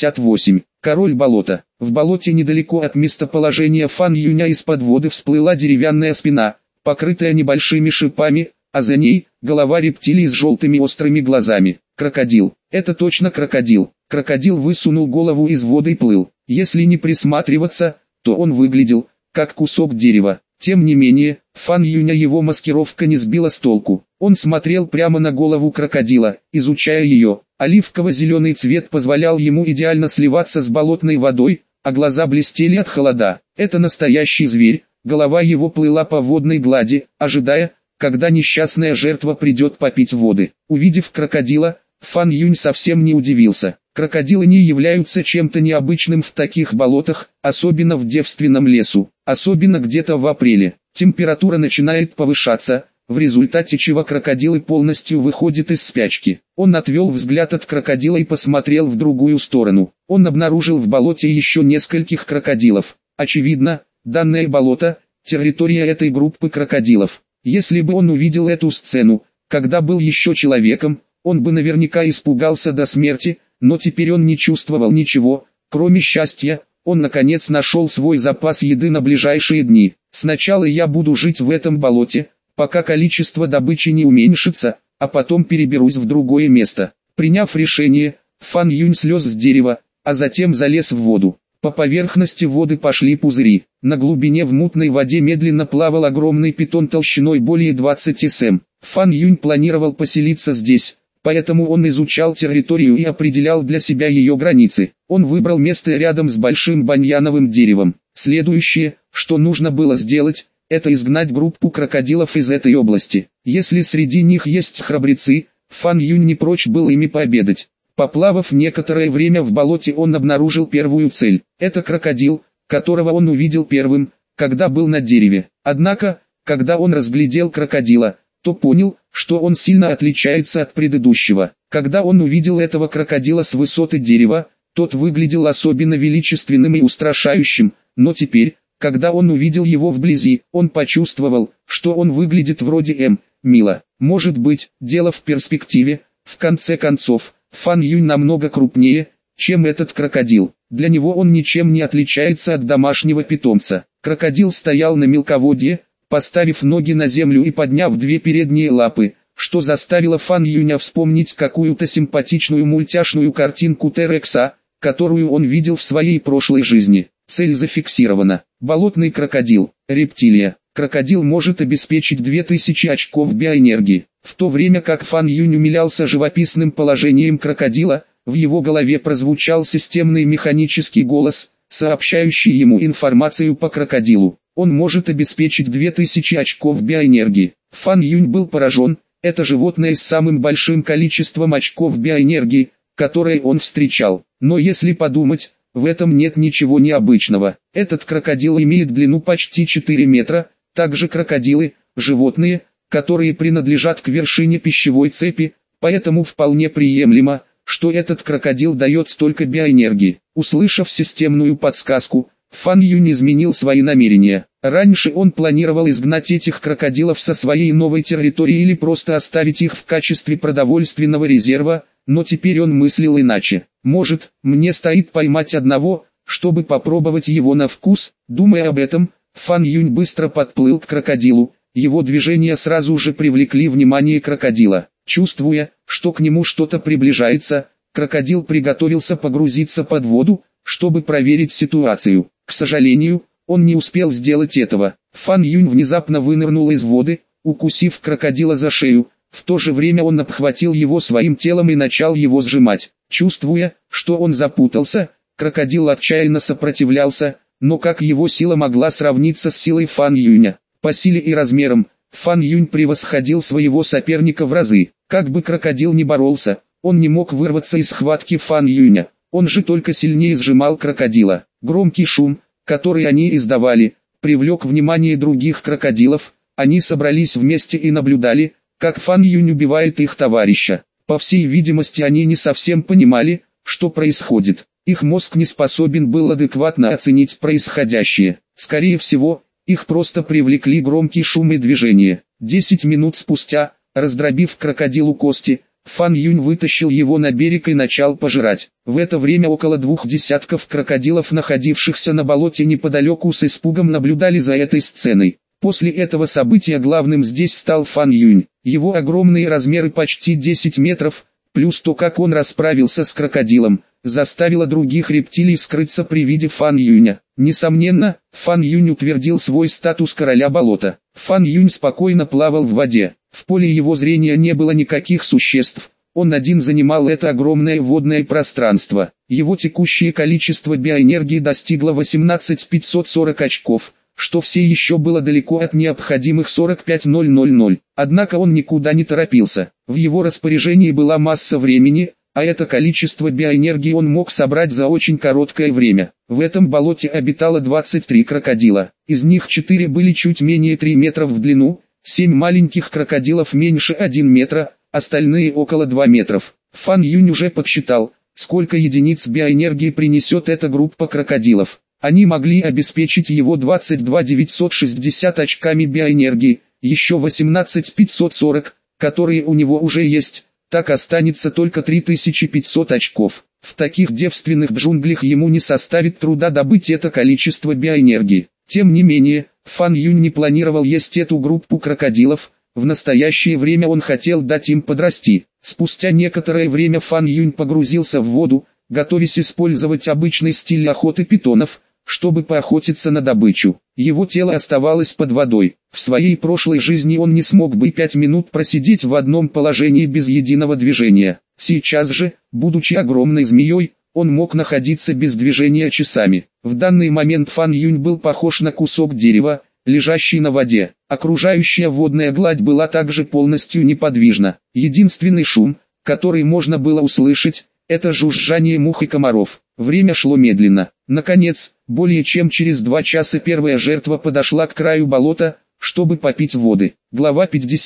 58. Король болота. В болоте недалеко от местоположения Фан Юня из-под воды всплыла деревянная спина, покрытая небольшими шипами, а за ней голова рептилии с желтыми острыми глазами. Крокодил. Это точно крокодил. Крокодил высунул голову из воды и плыл. Если не присматриваться, то он выглядел как кусок дерева. Тем не менее, Фан Юня его маскировка не сбила с толку. Он смотрел прямо на голову крокодила, изучая ее. Оливково-зеленый цвет позволял ему идеально сливаться с болотной водой, а глаза блестели от холода. Это настоящий зверь, голова его плыла по водной глади, ожидая, когда несчастная жертва придет попить воды. Увидев крокодила, Фан Юнь совсем не удивился. Крокодилы не являются чем-то необычным в таких болотах, особенно в девственном лесу, особенно где-то в апреле. Температура начинает повышаться, в результате чего крокодилы полностью выходят из спячки. Он отвел взгляд от крокодила и посмотрел в другую сторону. Он обнаружил в болоте еще нескольких крокодилов. Очевидно, данное болото – территория этой группы крокодилов. Если бы он увидел эту сцену, когда был еще человеком, он бы наверняка испугался до смерти, но теперь он не чувствовал ничего, кроме счастья. Он наконец нашел свой запас еды на ближайшие дни. Сначала я буду жить в этом болоте, пока количество добычи не уменьшится, а потом переберусь в другое место. Приняв решение, Фан Юнь слез с дерева, а затем залез в воду. По поверхности воды пошли пузыри. На глубине в мутной воде медленно плавал огромный питон толщиной более 20 см. Фан Юнь планировал поселиться здесь, поэтому он изучал территорию и определял для себя ее границы. Он выбрал место рядом с большим баньяновым деревом. Следующее, что нужно было сделать, это изгнать группу крокодилов из этой области. Если среди них есть храбрецы, Фан Юнь не прочь был ими пообедать. Поплавав некоторое время в болоте, он обнаружил первую цель. Это крокодил, которого он увидел первым, когда был на дереве. Однако, когда он разглядел крокодила, то понял, что он сильно отличается от предыдущего. Когда он увидел этого крокодила с высоты дерева, тот выглядел особенно величественным и устрашающим, но теперь, когда он увидел его вблизи, он почувствовал, что он выглядит вроде мило. Может быть, дело в перспективе. В конце концов, Фан Юнь намного крупнее, чем этот крокодил. Для него он ничем не отличается от домашнего питомца. Крокодил стоял на мелководье, поставив ноги на землю и подняв две передние лапы, что заставило Фан Юня вспомнить какую-то симпатичную мультяшную картинку Терекса, которую он видел в своей прошлой жизни. Цель зафиксирована. Болотный крокодил, рептилия. Крокодил может обеспечить 2000 очков биоэнергии. В то время как Фан Юнь умилялся живописным положением крокодила, в его голове прозвучал системный механический голос, сообщающий ему информацию по крокодилу. Он может обеспечить 2000 очков биоэнергии. Фан Юнь был поражен, это животное с самым большим количеством очков биоэнергии, которые он встречал. Но если подумать, в этом нет ничего необычного. Этот крокодил имеет длину почти 4 метра, также крокодилы – животные, которые принадлежат к вершине пищевой цепи, поэтому вполне приемлемо, что этот крокодил дает столько биоэнергии. Услышав системную подсказку, Фан Юнь изменил свои намерения. Раньше он планировал изгнать этих крокодилов со своей новой территории или просто оставить их в качестве продовольственного резерва, но теперь он мыслил иначе. Может, мне стоит поймать одного, чтобы попробовать его на вкус? Думая об этом, Фан Юнь быстро подплыл к крокодилу. Его движения сразу же привлекли внимание крокодила. Чувствуя, что к нему что-то приближается, крокодил приготовился погрузиться под воду, чтобы проверить ситуацию. К сожалению, он не успел сделать этого. Фан Юнь внезапно вынырнул из воды, укусив крокодила за шею. В то же время он обхватил его своим телом и начал его сжимать. Чувствуя, что он запутался, крокодил отчаянно сопротивлялся, но как его сила могла сравниться с силой Фан Юня? По силе и размерам, Фан Юнь превосходил своего соперника в разы. Как бы крокодил ни боролся, он не мог вырваться из схватки Фан Юня. Он же только сильнее сжимал крокодила. Громкий шум, который они издавали, привлек внимание других крокодилов. Они собрались вместе и наблюдали, как Фан Юнь убивает их товарища. По всей видимости, они не совсем понимали, что происходит. Их мозг не способен был адекватно оценить происходящее. Скорее всего, их просто привлекли громкий шум и движение. 10 минут спустя, раздробив крокодилу кости, Фан Юнь вытащил его на берег и начал пожирать. В это время около 2 десятков крокодилов, находившихся на болоте неподалеку, с испугом наблюдали за этой сценой. После этого события главным здесь стал Фан Юнь. Его огромные размеры почти 10 метров, плюс то, как он расправился с крокодилом, заставило других рептилий скрыться при виде Фан Юня. Несомненно, Фан Юнь утвердил свой статус короля болота. Фан Юнь спокойно плавал в воде. В поле его зрения не было никаких существ. Он один занимал это огромное водное пространство. Его текущее количество биоэнергии достигло 18540 очков, что все еще было далеко от необходимых 45000. Однако он никуда не торопился. В его распоряжении была масса времени, а это количество биоэнергии он мог собрать за очень короткое время. В этом болоте обитало 23 крокодила. Из них 4 были чуть менее 3 метра в длину, 7 маленьких крокодилов меньше 1 метра, остальные около 2 метров. Фан Юнь уже подсчитал, сколько единиц биоэнергии принесет эта группа крокодилов. Они могли обеспечить его 22 960 очками биоэнергии, еще 18 540, которые у него уже есть, так останется только 3500 очков. В таких девственных джунглях ему не составит труда добыть это количество биоэнергии. Тем не менее, Фан Юнь не планировал есть эту группу крокодилов, в настоящее время он хотел дать им подрасти. Спустя некоторое время Фан Юнь погрузился в воду, готовясь использовать обычный стиль охоты питонов, чтобы поохотиться на добычу. Его тело оставалось под водой. В своей прошлой жизни он не смог бы 5 минут просидеть в одном положении без единого движения. Сейчас же, будучи огромной змеей, он мог находиться без движения часами. В данный момент Фан Юнь был похож на кусок дерева, лежащий на воде. Окружающая водная гладь была также полностью неподвижна. Единственный шум, который можно было услышать, это жужжание мух и комаров. Время шло медленно. Наконец, более чем через 2 часа первая жертва подошла к краю болота, чтобы попить воды. Глава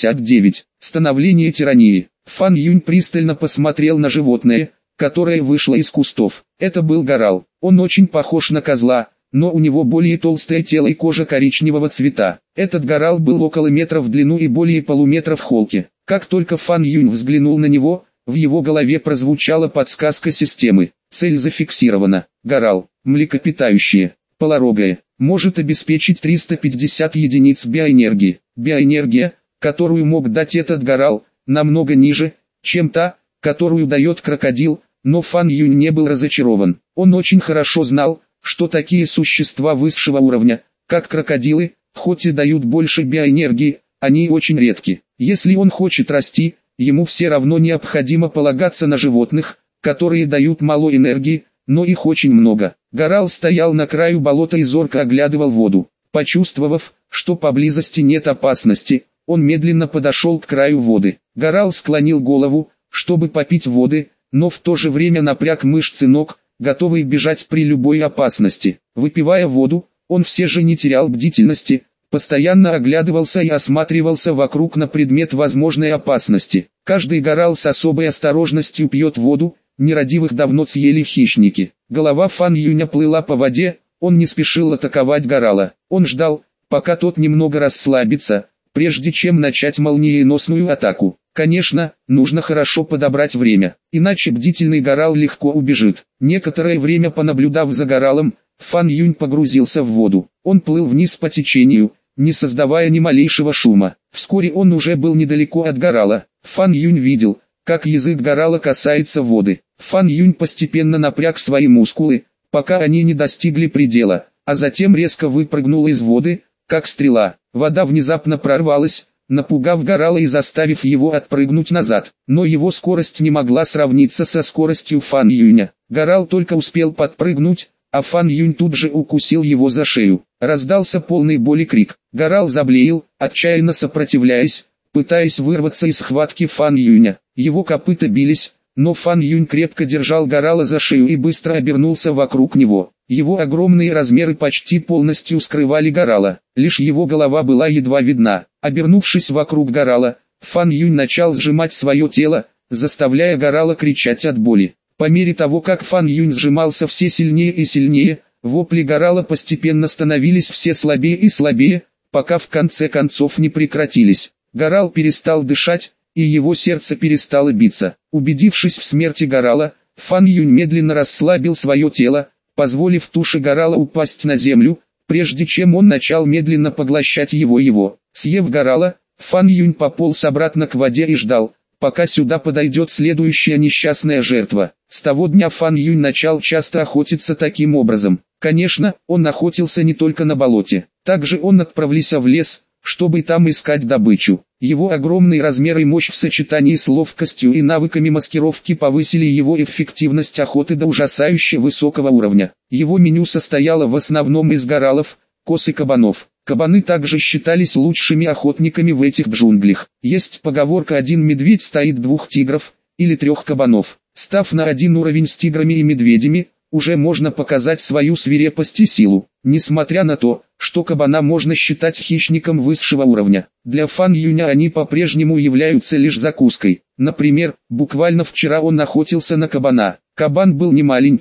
59. Становление тирании. Фан Юнь пристально посмотрел на животное, которое вышло из кустов. Это был горал. Он очень похож на козла, но у него более толстое тело и кожа коричневого цвета. Этот горал был около метра в длину и более полуметра в холке. Как только Фан Юнь взглянул на него, в его голове прозвучала подсказка системы. Цель зафиксирована. Горал, млекопитающее, полорогое, может обеспечить 350 единиц биоэнергии. Биоэнергия, которую мог дать этот горал, намного ниже, чем та, которую дает крокодил, но Фан Юнь не был разочарован. Он очень хорошо знал, что такие существа высшего уровня, как крокодилы, хоть и дают больше биоэнергии, они очень редки. Если он хочет расти, ему все равно необходимо полагаться на животных, которые дают мало энергии, но их очень много. Горал стоял на краю болота и зорко оглядывал воду. Почувствовав, что поблизости нет опасности, он медленно подошел к краю воды. Горал склонил голову, чтобы попить воды, но в то же время напряг мышцы ног, готовые бежать при любой опасности. Выпивая воду, он все же не терял бдительности, постоянно оглядывался и осматривался вокруг на предмет возможной опасности. Каждый горал с особой осторожностью пьет воду, нерадивых давно съели хищники. Голова Фан Юня плыла по воде, он не спешил атаковать горала. Он ждал, пока тот немного расслабится, прежде чем начать молниеносную атаку. Конечно, нужно хорошо подобрать время, иначе бдительный горал легко убежит. Некоторое время понаблюдав за горалом, Фан Юнь погрузился в воду. Он плыл вниз по течению, не создавая ни малейшего шума. Вскоре он уже был недалеко от горала. Фан Юнь видел, как язык горала касается воды. Фан Юнь постепенно напряг свои мускулы, пока они не достигли предела, а затем резко выпрыгнул из воды, как стрела. Вода внезапно прорвалась, напугав горала и заставив его отпрыгнуть назад. Но его скорость не могла сравниться со скоростью Фан Юня. Горал только успел подпрыгнуть, а Фан Юнь тут же укусил его за шею. Раздался полный боли крик. Горал заблеял, отчаянно сопротивляясь, пытаясь вырваться из схватки Фан Юня. Его копыта бились, но Фан Юнь крепко держал горала за шею и быстро обернулся вокруг него. Его огромные размеры почти полностью скрывали горала, лишь его голова была едва видна. Обернувшись вокруг горала, Фан Юнь начал сжимать свое тело, заставляя горала кричать от боли. По мере того, как Фан Юнь сжимался все сильнее и сильнее, вопли горала постепенно становились все слабее и слабее, пока в конце концов не прекратились. Горал перестал дышать, и его сердце перестало биться. Убедившись в смерти горала, Фан Юнь медленно расслабил свое тело, позволив туше горала упасть на землю, прежде чем он начал медленно поглощать его. Съев горала, Фан Юнь пополз обратно к воде и ждал, пока сюда подойдет следующая несчастная жертва. С того дня Фан Юнь начал часто охотиться таким образом. Конечно, он охотился не только на болоте. Также он отправился в лес, чтобы там искать добычу. Его огромный размер и мощь в сочетании с ловкостью и навыками маскировки повысили его эффективность охоты до ужасающе высокого уровня. Его меню состояло в основном из горалов, коз и кабанов. Кабаны также считались лучшими охотниками в этих джунглях. Есть поговорка: один медведь стоит 2 тигров, или 3 кабанов. Став на один уровень с тиграми и медведями, уже можно показать свою свирепость и силу. Несмотря на то, что кабана можно считать хищником высшего уровня, для Фан Юня они по-прежнему являются лишь закуской. Например, буквально вчера он охотился на кабана. Кабан был не маленьким,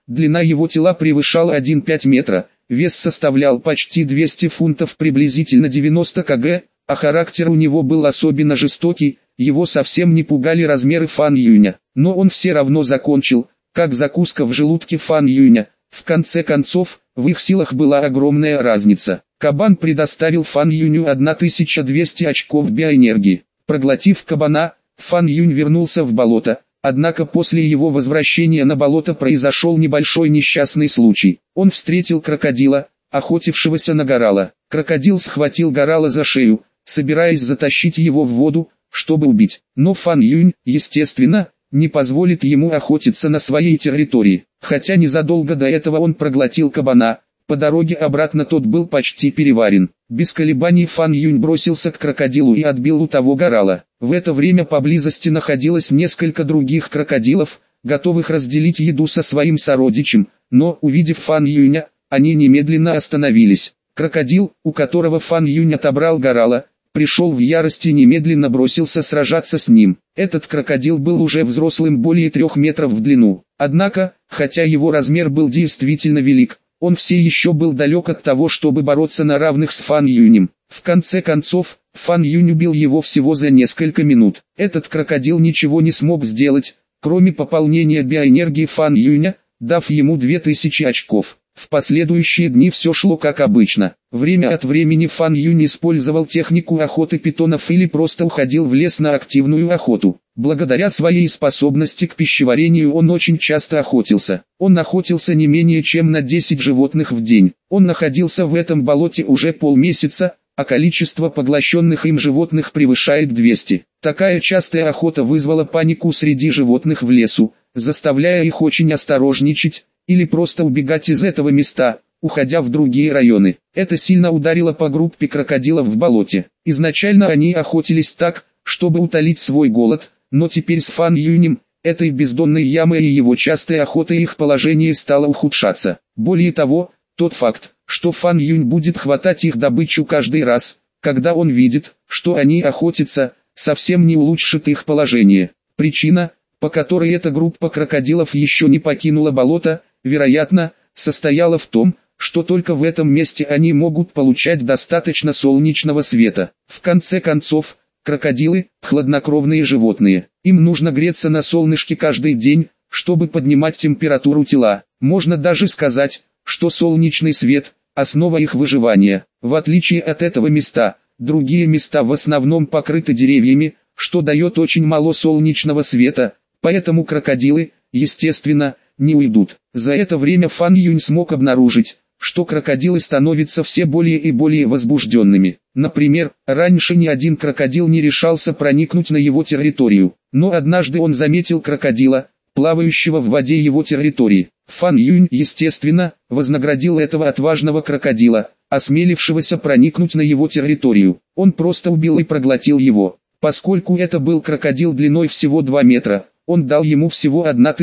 длина его тела превышала 1,5 метра, вес составлял почти 200 фунтов, приблизительно 90 кг, а характер у него был особенно жестокий, его совсем не пугали размеры Фан Юня, но он все равно закончил, как закуска в желудке Фан Юня. В конце концов, в их силах была огромная разница. Кабан предоставил Фан Юню 1200 очков биоэнергии. Проглотив кабана, Фан Юнь вернулся в болото, однако после его возвращения на болото произошел небольшой несчастный случай. Он встретил крокодила, охотившегося на горала. Крокодил схватил горала за шею, собираясь затащить его в воду, чтобы убить. Но Фан Юнь, естественно, не позволит ему охотиться на своей территории. Хотя незадолго до этого он проглотил кабана, по дороге обратно тот был почти переварен. Без колебаний Фан Юнь бросился к крокодилу и отбил у того горала. В это время поблизости находилось несколько других крокодилов, готовых разделить еду со своим сородичем, но, увидев Фан Юня, они немедленно остановились. Крокодил, у которого Фан Юнь отобрал горала, пришел в ярость и немедленно бросился сражаться с ним. Этот крокодил был уже взрослым, более 3 метров в длину. Однако, хотя его размер был действительно велик, он все еще был далек от того, чтобы бороться на равных с Фан Юнем. В конце концов, Фан Юнь убил его всего за несколько минут. Этот крокодил ничего не смог сделать, кроме пополнения биоэнергии Фан Юня, дав ему 2000 очков. В последующие дни все шло как обычно. Время от времени Фан Юнь использовал технику охоты питонов или просто уходил в лес на активную охоту. Благодаря своей способности к пищеварению он очень часто охотился. Он охотился не менее чем на 10 животных в день. Он находился в этом болоте уже полмесяца, а количество поглощенных им животных превышает 200. Такая частая охота вызвала панику среди животных в лесу, заставляя их очень осторожничать, или просто убегать из этого места, уходя в другие районы. Это сильно ударило по группе крокодилов в болоте. Изначально они охотились так, чтобы утолить свой голод, но теперь с Фан Юнем, этой бездонной ямой и его частой охотой их положение стало ухудшаться. Более того, тот факт, что Фан Юнь будет хватать их добычу каждый раз, когда он видит, что они охотятся, совсем не улучшит их положение. Причина, по которой эта группа крокодилов еще не покинула болото, вероятно, состояла в том, что только в этом месте они могут получать достаточно солнечного света. В конце концов, крокодилы – хладнокровные животные. Им нужно греться на солнышке каждый день, чтобы поднимать температуру тела. Можно даже сказать, что солнечный свет – основа их выживания. В отличие от этого места, другие места в основном покрыты деревьями, что дает очень мало солнечного света, поэтому крокодилы, естественно, не уйдут. За это время Фан Юнь смог обнаружить, что крокодилы становятся все более и более возбужденными. Например, раньше ни один крокодил не решался проникнуть на его территорию, но однажды он заметил крокодила, плавающего в воде его территории. Фан Юнь, естественно, вознаградил этого отважного крокодила, осмелившегося проникнуть на его территорию. Он просто убил и проглотил его. Поскольку это был крокодил длиной всего 2 метра, он дал ему всего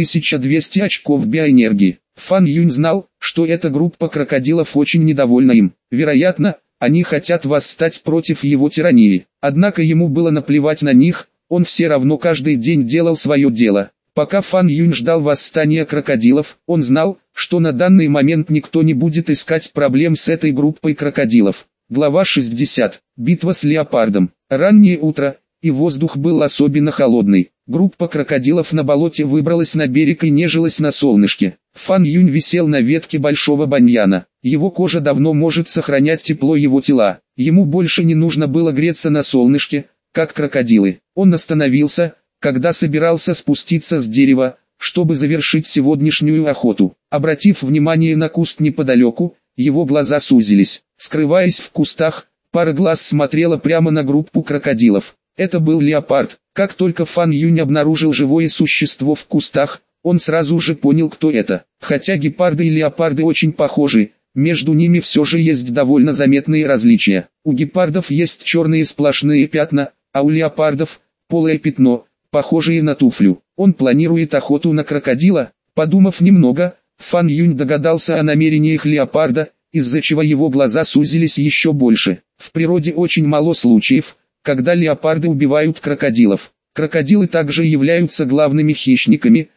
1200 очков биоэнергии. Фан Юнь знал, что эта группа крокодилов очень недовольна им. Вероятно, они хотят восстать против его тирании. Однако ему было наплевать на них, он все равно каждый день делал свое дело. Пока Фан Юнь ждал восстания крокодилов, он знал, что на данный момент никто не будет искать проблем с этой группой крокодилов. Глава 60. Битва с леопардом. Раннее утро, и воздух был особенно холодный. Группа крокодилов на болоте выбралась на берег и нежилась на солнышке. Фан Юнь висел на ветке большого баньяна. Его кожа давно может сохранять тепло его тела. Ему больше не нужно было греться на солнышке, как крокодилы. Он остановился, когда собирался спуститься с дерева, чтобы завершить сегодняшнюю охоту. Обратив внимание на куст неподалеку, его глаза сузились. Скрываясь в кустах, пара глаз смотрела прямо на группу крокодилов. Это был леопард. Как только Фан Юнь обнаружил живое существо в кустах, он сразу же понял, кто это. Хотя гепарды и леопарды очень похожи, между ними все же есть довольно заметные различия. У гепардов есть черные сплошные пятна, а у леопардов – полое пятно, похожее на туфлю. Он планирует охоту на крокодила. Подумав немного, Фан Юнь догадался о намерениях леопарда, из-за чего его глаза сузились еще больше. В природе очень мало случаев, когда леопарды убивают крокодилов. Крокодилы также являются главными хищниками,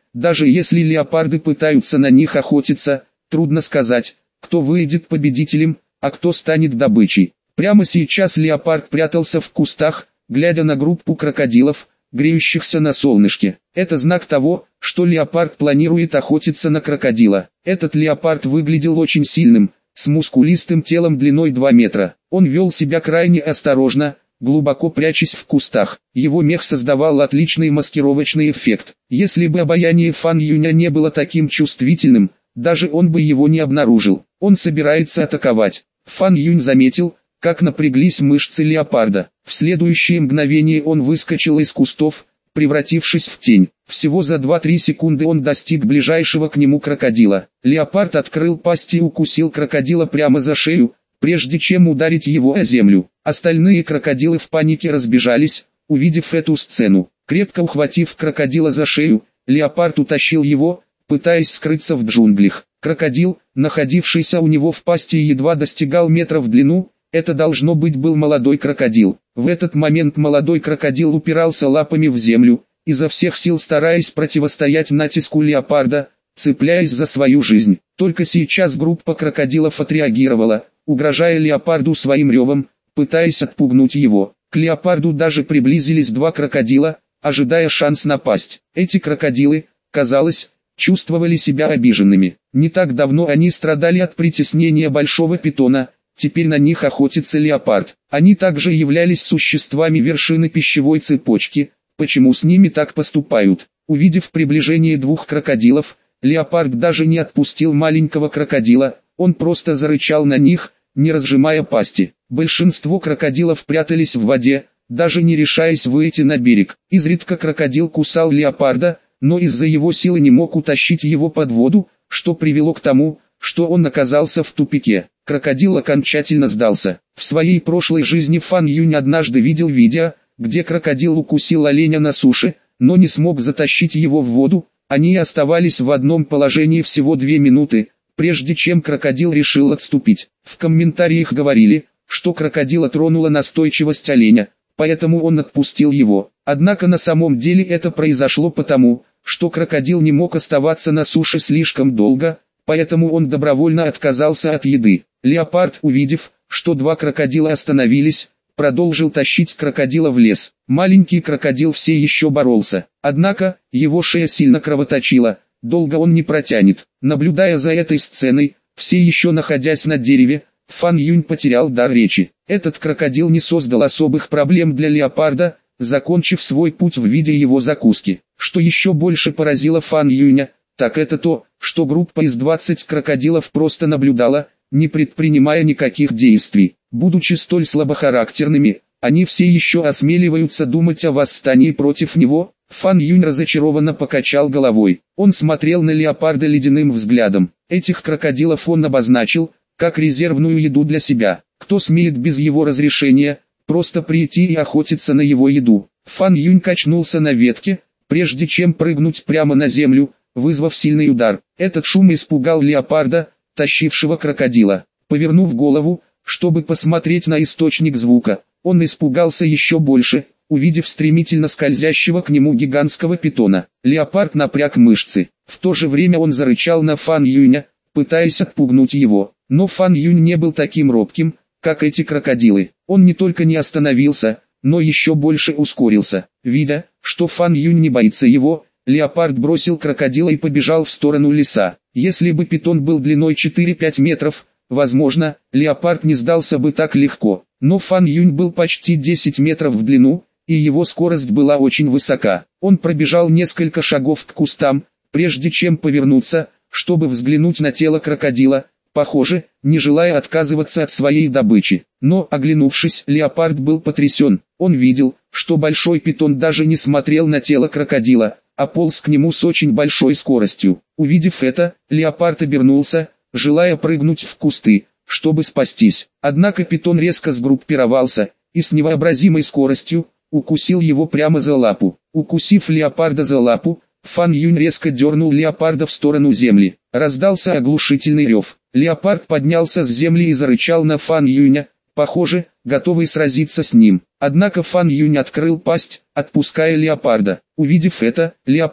даже если леопарды пытаются на них охотиться, трудно сказать, кто выйдет победителем, а кто станет добычей. Прямо сейчас леопард прятался в кустах, глядя на группу крокодилов, греющихся на солнышке. Это знак того, что леопард планирует охотиться на крокодила. Этот леопард выглядел очень сильным, с мускулистым телом длиной 2 метра. Он вел себя крайне осторожно, глубоко прячась в кустах. Его мех создавал отличный маскировочный эффект. Если бы обаяние Фан Юня не было таким чувствительным, даже он бы его не обнаружил. Он собирается атаковать. Фан Юнь заметил, как напряглись мышцы леопарда. В следующее мгновение он выскочил из кустов, превратившись в тень. Всего за 2-3 секунды он достиг ближайшего к нему крокодила. Леопард открыл пасть и укусил крокодила прямо за шею, прежде чем ударить его о землю. Остальные крокодилы в панике разбежались, увидев эту сцену. Крепко ухватив крокодила за шею, леопард утащил его, пытаясь скрыться в джунглях. Крокодил, находившийся у него в пасти, едва достигал метра в длину. Это должно быть был молодой крокодил. В этот момент молодой крокодил упирался лапами в землю, изо всех сил стараясь противостоять натиску леопарда, цепляясь за свою жизнь. Только сейчас группа крокодилов отреагировала, угрожая леопарду своим ревом, пытаясь отпугнуть его. К леопарду даже приблизились 2 крокодила, ожидая шанс напасть. Эти крокодилы, казалось, чувствовали себя обиженными. Не так давно они страдали от притеснения большого питона. Теперь на них охотится леопард. Они также являлись существами вершины пищевой цепочки. Почему с ними так поступают? Увидев приближение 2 крокодилов, леопард даже не отпустил маленького крокодила, он просто зарычал на них, не разжимая пасти. Большинство крокодилов прятались в воде, даже не решаясь выйти на берег. Изредка крокодил кусал леопарда, но из-за его силы не мог утащить его под воду, что привело к тому, что он оказался в тупике. Крокодил окончательно сдался. В своей прошлой жизни Фан Юнь однажды видел видео, где крокодил укусил оленя на суше, но не смог затащить его в воду. Они оставались в одном положении всего 2 минуты, прежде чем крокодил решил отступить. В комментариях говорили, что крокодила тронула настойчивость оленя, поэтому он отпустил его. Однако на самом деле это произошло потому, что крокодил не мог оставаться на суше слишком долго, поэтому он добровольно отказался от еды. Леопард, увидев, что 2 крокодила остановились, продолжил тащить крокодила в лес. Маленький крокодил все еще боролся, однако, его шея сильно кровоточила, долго он не протянет. Наблюдая за этой сценой, все еще находясь на дереве, Фан Юнь потерял дар речи. Этот крокодил не создал особых проблем для леопарда, закончив свой путь в виде его закуски. Что еще больше поразило Фан Юня, так это то, что группа из 20 крокодилов просто наблюдала, не предпринимая никаких действий. Будучи столь слабохарактерными, они все еще осмеливаются думать о восстании против него. Фан Юнь разочарованно покачал головой. Он смотрел на леопарда ледяным взглядом. Этих крокодилов он обозначил, как резервную еду для себя. Кто смеет без его разрешения, просто прийти и охотиться на его еду? Фан Юнь качнулся на ветке, прежде чем прыгнуть прямо на землю, вызвав сильный удар. Этот шум испугал леопарда, тащившего крокодила. Повернув голову, чтобы посмотреть на источник звука, он испугался еще больше, увидев стремительно скользящего к нему гигантского питона. Леопард напряг мышцы. В то же время он зарычал на Фан Юня, пытаясь отпугнуть его. Но Фан Юнь не был таким робким, как эти крокодилы. Он не только не остановился, но еще больше ускорился. Видя, что Фан Юнь не боится его, леопард бросил крокодила и побежал в сторону леса. Если бы питон был длиной 4-5 метров, возможно, леопард не сдался бы так легко. Но Фан Юнь был почти 10 метров в длину, и его скорость была очень высока. Он пробежал несколько шагов к кустам, прежде чем повернуться, чтобы взглянуть на тело крокодила, похоже, не желая отказываться от своей добычи. Но, оглянувшись, леопард был потрясен. Он видел, что большой питон даже не смотрел на тело крокодила, а полз к нему с очень большой скоростью. Увидев это, леопард обернулся, желая прыгнуть в кусты, чтобы спастись. Однако питон резко сгруппировался, и с невообразимой скоростью, укусил его прямо за лапу. Укусив леопарда за лапу, Фан Юнь резко дернул леопарда в сторону земли. Раздался оглушительный рев. Леопард поднялся с земли и зарычал на Фан Юня, похоже, готовый сразиться с ним. Однако Фан Юнь открыл пасть, отпуская леопарда. Увидев это, леопард,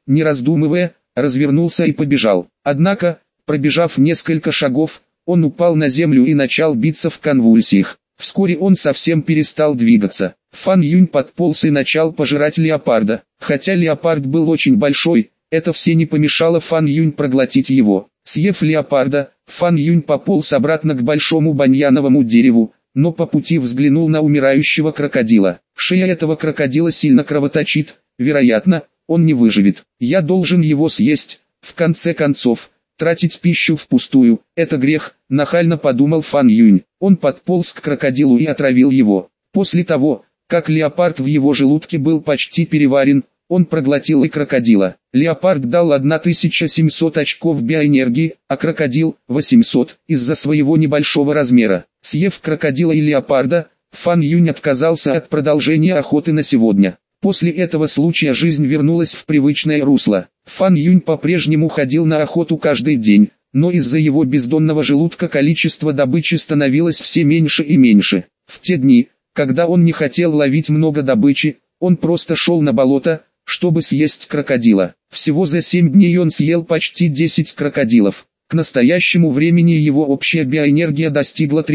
не раздумывая, развернулся и побежал. Однако, пробежав несколько шагов, он упал на землю и начал биться в конвульсиях. Вскоре он совсем перестал двигаться. Фан Юнь подполз и начал пожирать леопарда. Хотя леопард был очень большой, это все не помешало Фан Юнь проглотить его. Съев леопарда, Фан Юнь пополз обратно к большому баньяновому дереву, но по пути взглянул на умирающего крокодила. Шея этого крокодила сильно кровоточит, вероятно, он не выживет. Я должен его съесть, в конце концов. Тратить пищу впустую – это грех, нахально подумал Фан Юнь. Он подполз к крокодилу и отравил его. После того, как леопард в его желудке был почти переварен, он проглотил и крокодила. Леопард дал 1700 очков биоэнергии, а крокодил – 800, из-за своего небольшого размера. Съев крокодила и леопарда, Фан Юнь отказался от продолжения охоты на сегодня. После этого случая жизнь вернулась в привычное русло. Фан Юнь по-прежнему ходил на охоту каждый день, но из-за его бездонного желудка количество добычи становилось все меньше и меньше. В те дни, когда он не хотел ловить много добычи, он просто шел на болото, чтобы съесть крокодила. Всего за 7 дней он съел почти 10 крокодилов. К настоящему времени его общая биоэнергия достигла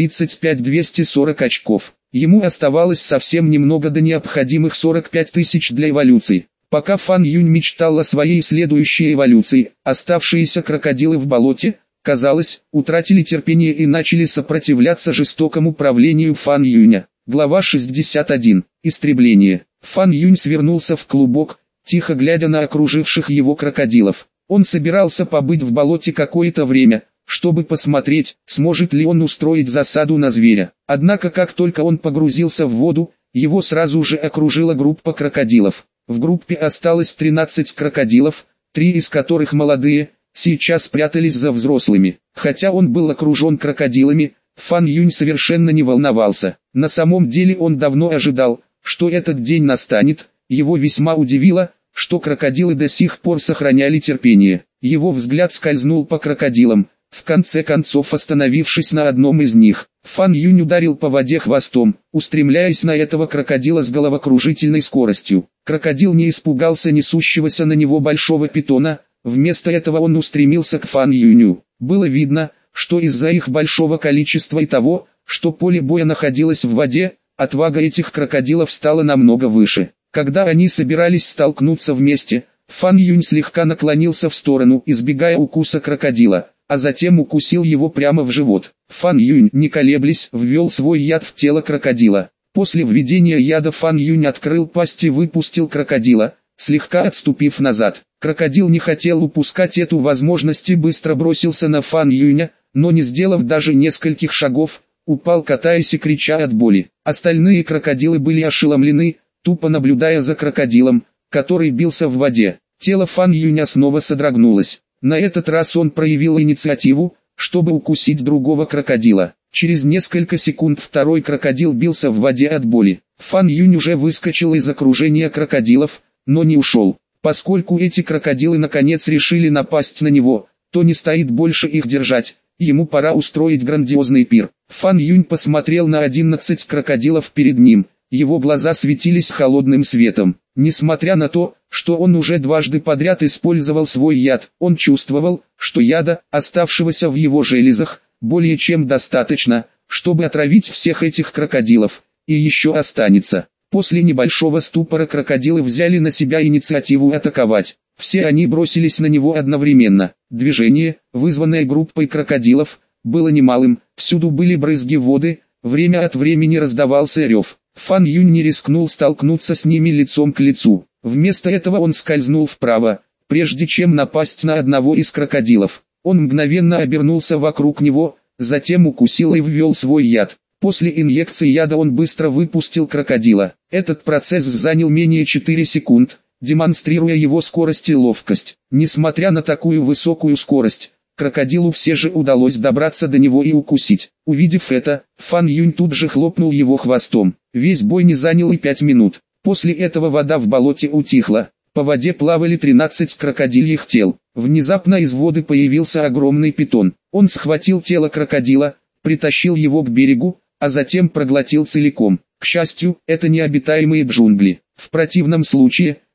35-240 очков. Ему оставалось совсем немного до необходимых 45 тысяч для эволюции. Пока Фан Юнь мечтал о своей следующей эволюции, оставшиеся крокодилы в болоте, казалось, утратили терпение и начали сопротивляться жестокому правлению Фан Юня. Глава 61. Истребление. Фан Юнь свернулся в клубок, тихо глядя на окруживших его крокодилов. Он собирался побыть в болоте какое-то время, чтобы посмотреть, сможет ли он устроить засаду на зверя. Однако как только он погрузился в воду, его сразу же окружила группа крокодилов. В группе осталось 13 крокодилов, 3 из которых молодые, сейчас прятались за взрослыми. Хотя он был окружен крокодилами, Фан Юнь совершенно не волновался. На самом деле он давно ожидал, что этот день настанет. Его весьма удивило, что крокодилы до сих пор сохраняли терпение. Его взгляд скользнул по крокодилам, в конце концов остановившись на одном из них. Фан Юнь ударил по воде хвостом, устремляясь на этого крокодила с головокружительной скоростью. Крокодил не испугался несущегося на него большого питона, вместо этого он устремился к Фан Юню. Было видно, что из-за их большого количества и того, что поле боя находилось в воде, отвага этих крокодилов стала намного выше. Когда они собирались столкнуться вместе, Фан Юнь слегка наклонился в сторону, избегая укуса крокодила, а затем укусил его прямо в живот. Фан Юнь, не колеблясь, ввел свой яд в тело крокодила. После введения яда Фан Юнь открыл пасть и выпустил крокодила, слегка отступив назад. Крокодил не хотел упускать эту возможность и быстро бросился на Фан Юня, но не сделав даже нескольких шагов, упал, катаясь и крича от боли. Остальные крокодилы были ошеломлены, тупо наблюдая за крокодилом, который бился в воде. Тело Фан Юня снова содрогнулось. На этот раз он проявил инициативу, чтобы укусить другого крокодила. Через несколько секунд второй крокодил бился в воде от боли. Фан Юнь уже выскочил из окружения крокодилов, но не ушел. Поскольку эти крокодилы наконец решили напасть на него, то не стоит больше их держать, ему пора устроить грандиозный пир. Фан Юнь посмотрел на 11 крокодилов перед ним, его глаза светились холодным светом. Несмотря на то, что он уже дважды подряд использовал свой яд, он чувствовал, что яда, оставшегося в его железах, более чем достаточно, чтобы отравить всех этих крокодилов, и еще останется. После небольшого ступора крокодилы взяли на себя инициативу атаковать. Все они бросились на него одновременно. Движение, вызванное группой крокодилов, было немалым, всюду были брызги воды, время от времени раздавался рев. Фан Юнь не рискнул столкнуться с ними лицом к лицу. Вместо этого он скользнул вправо, прежде чем напасть на одного из крокодилов. Он мгновенно обернулся вокруг него, затем укусил и ввел свой яд. После инъекции яда он быстро выпустил крокодила. Этот процесс занял менее 4 секунд, демонстрируя его скорость и ловкость. Несмотря на такую высокую скорость, крокодилу все же удалось добраться до него и укусить. Увидев это, Фан Юнь тут же хлопнул его хвостом. Весь бой не занял и 5 минут. После этого вода в болоте утихла. По воде плавали 13 крокодильих тел. Внезапно из воды появился огромный питон. Он схватил тело крокодила, притащил его к берегу, а затем проглотил целиком. К счастью, это необитаемые джунгли. В противном случае,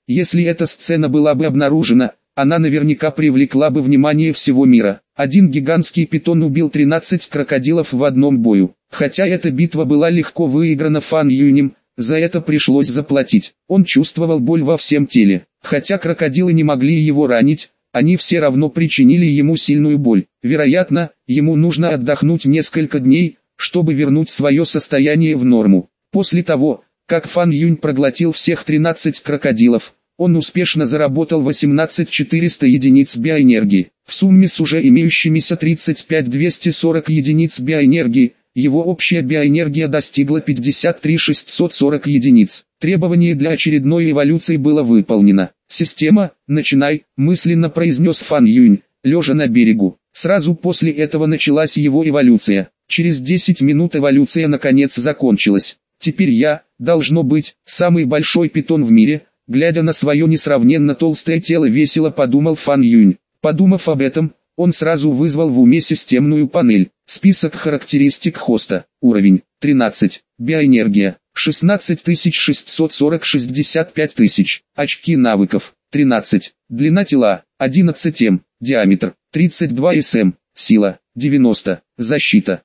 Если эта сцена была бы обнаружена, она наверняка привлекла бы внимание всего мира. Один гигантский питон убил 13 крокодилов в одном бою. Хотя эта битва была легко выиграна Фан Юнем, за это пришлось заплатить. Он чувствовал боль во всем теле. Хотя крокодилы не могли его ранить, они все равно причинили ему сильную боль. Вероятно, ему нужно отдохнуть несколько дней, чтобы вернуть свое состояние в норму. После того, как Фан Юнь проглотил всех 13 крокодилов, он успешно заработал 18400 единиц биоэнергии. В сумме с уже имеющимися 35240 единиц биоэнергии, его общая биоэнергия достигла 53640 единиц. Требование для очередной эволюции было выполнено. «Система, начинай», мысленно произнес Фан Юнь, лежа на берегу. Сразу после этого началась его эволюция. Через 10 минут эволюция наконец закончилась. «Теперь я, должно быть, самый большой питон в мире», глядя на свое несравненно толстое тело, весело подумал Фан Юнь. Подумав об этом, он сразу вызвал в уме системную панель. Список характеристик хоста. Уровень 13. Биоэнергия 16640 65000. Очки навыков 13. Длина тела 11 м. Диаметр 32 см. Сила 90. Защита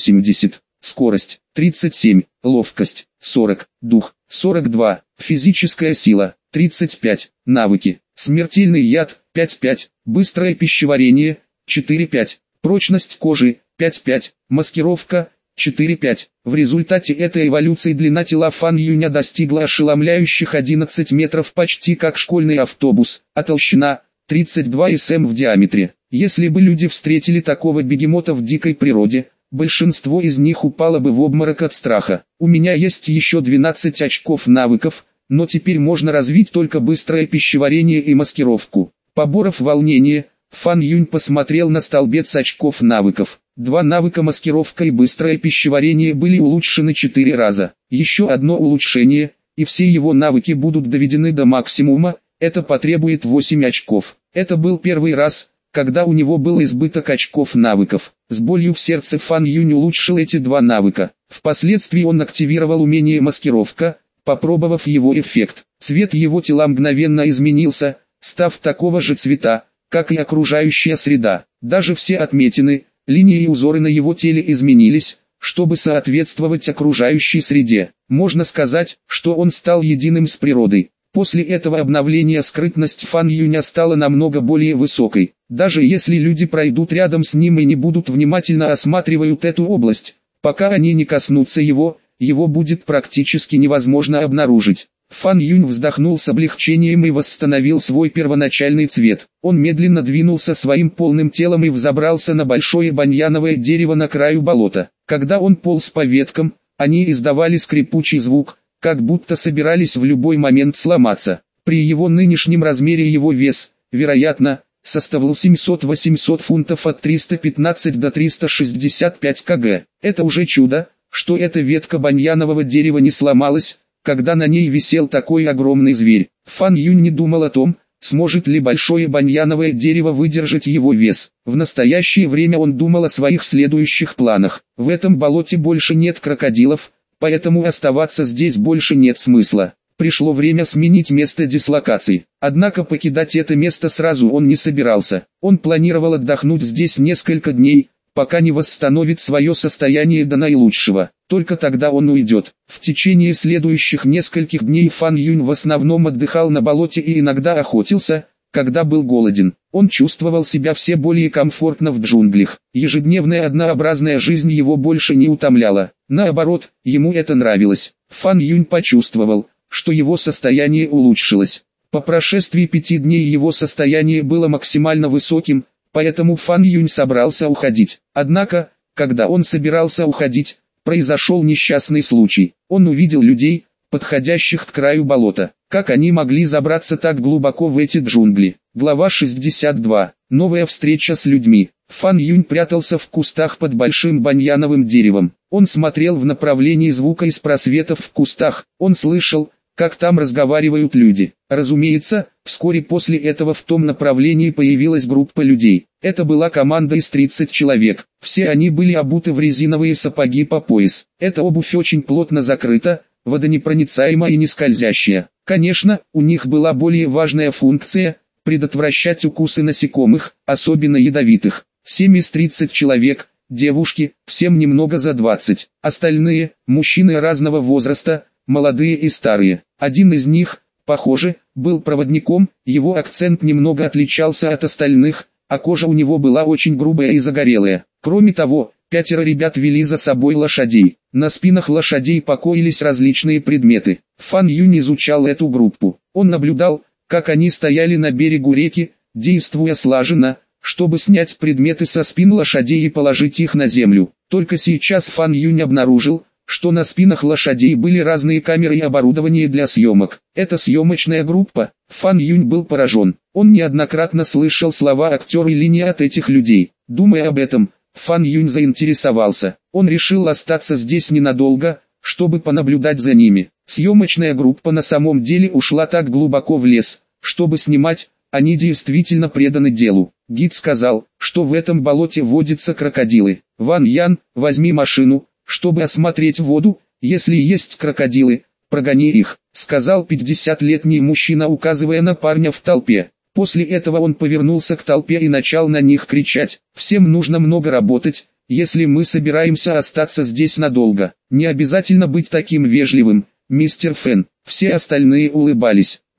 80. Скорость 37. Ловкость 40. Дух 42. Физическая сила 35. Навыки. Смертельный яд 5-5. Быстрое пищеварение 4-5. Прочность кожи 5-5. Маскировка 4-5. В результате этой эволюции длина тела Фан Юня достигла ошеломляющих 11 метров, почти как школьный автобус, а толщина 32 см в диаметре. Если бы люди встретили такого бегемота в дикой природе, большинство из них упало бы в обморок от страха. У меня есть еще 12 очков навыков, но теперь можно развить только быстрое пищеварение и маскировку. Поборов волнение, Фан Юнь посмотрел на столбец очков навыков. 2 навыка маскировка и быстрое пищеварение были улучшены 4 раза. Еще одно улучшение, и все его навыки будут доведены до максимума, это потребует 8 очков. Это был первый раз, когда у него был избыток очков навыков. С болью в сердце Фан Юнь улучшил эти 2 навыка. Впоследствии он активировал умение маскировка, попробовав его эффект. Цвет его тела мгновенно изменился, став такого же цвета, как и окружающая среда. Даже все отметины, линии и узоры на его теле изменились, чтобы соответствовать окружающей среде. Можно сказать, что он стал единым с природой. После этого обновления скрытность Фан Юня стала намного более высокой. Даже если люди пройдут рядом с ним и не будут внимательно осматривать эту область, пока они не коснутся его будет практически невозможно обнаружить. Фан Юнь вздохнул с облегчением и восстановил свой первоначальный цвет. Он медленно двинулся своим полным телом и взобрался на большое баньяновое дерево на краю болота. Когда он полз по веткам, они издавали скрипучий звук, как будто собирались в любой момент сломаться. При его нынешнем размере его вес, вероятно, составлял 700-800 фунтов, от 315 до 365 кг. Это уже чудо, что эта ветка баньянового дерева не сломалась, когда на ней висел такой огромный зверь. Фан Юнь не думал о том, сможет ли большое баньяновое дерево выдержать его вес. В настоящее время он думал о своих следующих планах. В этом болоте больше нет крокодилов, поэтому оставаться здесь больше нет смысла. Пришло время сменить место дислокации. Однако покидать это место сразу он не собирался. Он планировал отдохнуть здесь несколько дней, пока не восстановит свое состояние до наилучшего. Только тогда он уйдет. В течение следующих нескольких дней Фан Юнь в основном отдыхал на болоте и иногда охотился, когда был голоден. Он чувствовал себя все более комфортно в джунглях. Ежедневная однообразная жизнь его больше не утомляла. Наоборот, ему это нравилось. Фан Юнь почувствовал, что его состояние улучшилось. По прошествии 5 дней его состояние было максимально высоким, поэтому Фан Юнь собрался уходить. Однако, когда он собирался уходить, произошел несчастный случай. Он увидел людей, подходящих к краю болота. Как они могли забраться так глубоко в эти джунгли? Глава 62. Новая встреча с людьми. Фан Юнь прятался в кустах под большим баньяновым деревом. Он смотрел в направлении звука из просветов в кустах. Он слышал, как там разговаривают люди. Разумеется, вскоре после этого в том направлении появилась группа людей. Это была команда из 30 человек. Все они были обуты в резиновые сапоги по пояс. Эта обувь очень плотно закрыта, водонепроницаема и не скользящая. Конечно, у них была более важная функция – предотвращать укусы насекомых, особенно ядовитых. 7 из 30 человек, девушки, всем немного за 20. Остальные – мужчины разного возраста, молодые и старые. Один из них, похоже, был проводником, его акцент немного отличался от остальных, а кожа у него была очень грубая и загорелая. Кроме того, 5 ребят вели за собой лошадей. На спинах лошадей покоились различные предметы. Фан Юнь изучал эту группу. Он наблюдал, как они стояли на берегу реки, действуя слаженно, чтобы снять предметы со спин лошадей и положить их на землю. Только сейчас Фан Юнь обнаружил, что на спинах лошадей были разные камеры и оборудование для съемок. Это съемочная группа. Фан Юнь был поражен. Он неоднократно слышал слова актера и линии от этих людей. Думая об этом, Фан Юнь заинтересовался. Он решил остаться здесь ненадолго, чтобы понаблюдать за ними. Съемочная группа на самом деле ушла так глубоко в лес, чтобы снимать, они действительно преданы делу. Гид сказал, что в этом болоте водятся крокодилы. Ван Ян, возьми машину, чтобы осмотреть воду, если есть крокодилы, прогони их, сказал 50-летний мужчина, указывая на парня в толпе. После этого он повернулся к толпе и начал на них кричать: «Всем нужно много работать, если мы собираемся остаться здесь надолго. Не обязательно быть таким вежливым, мистер Фэн». Все остальные улыбались.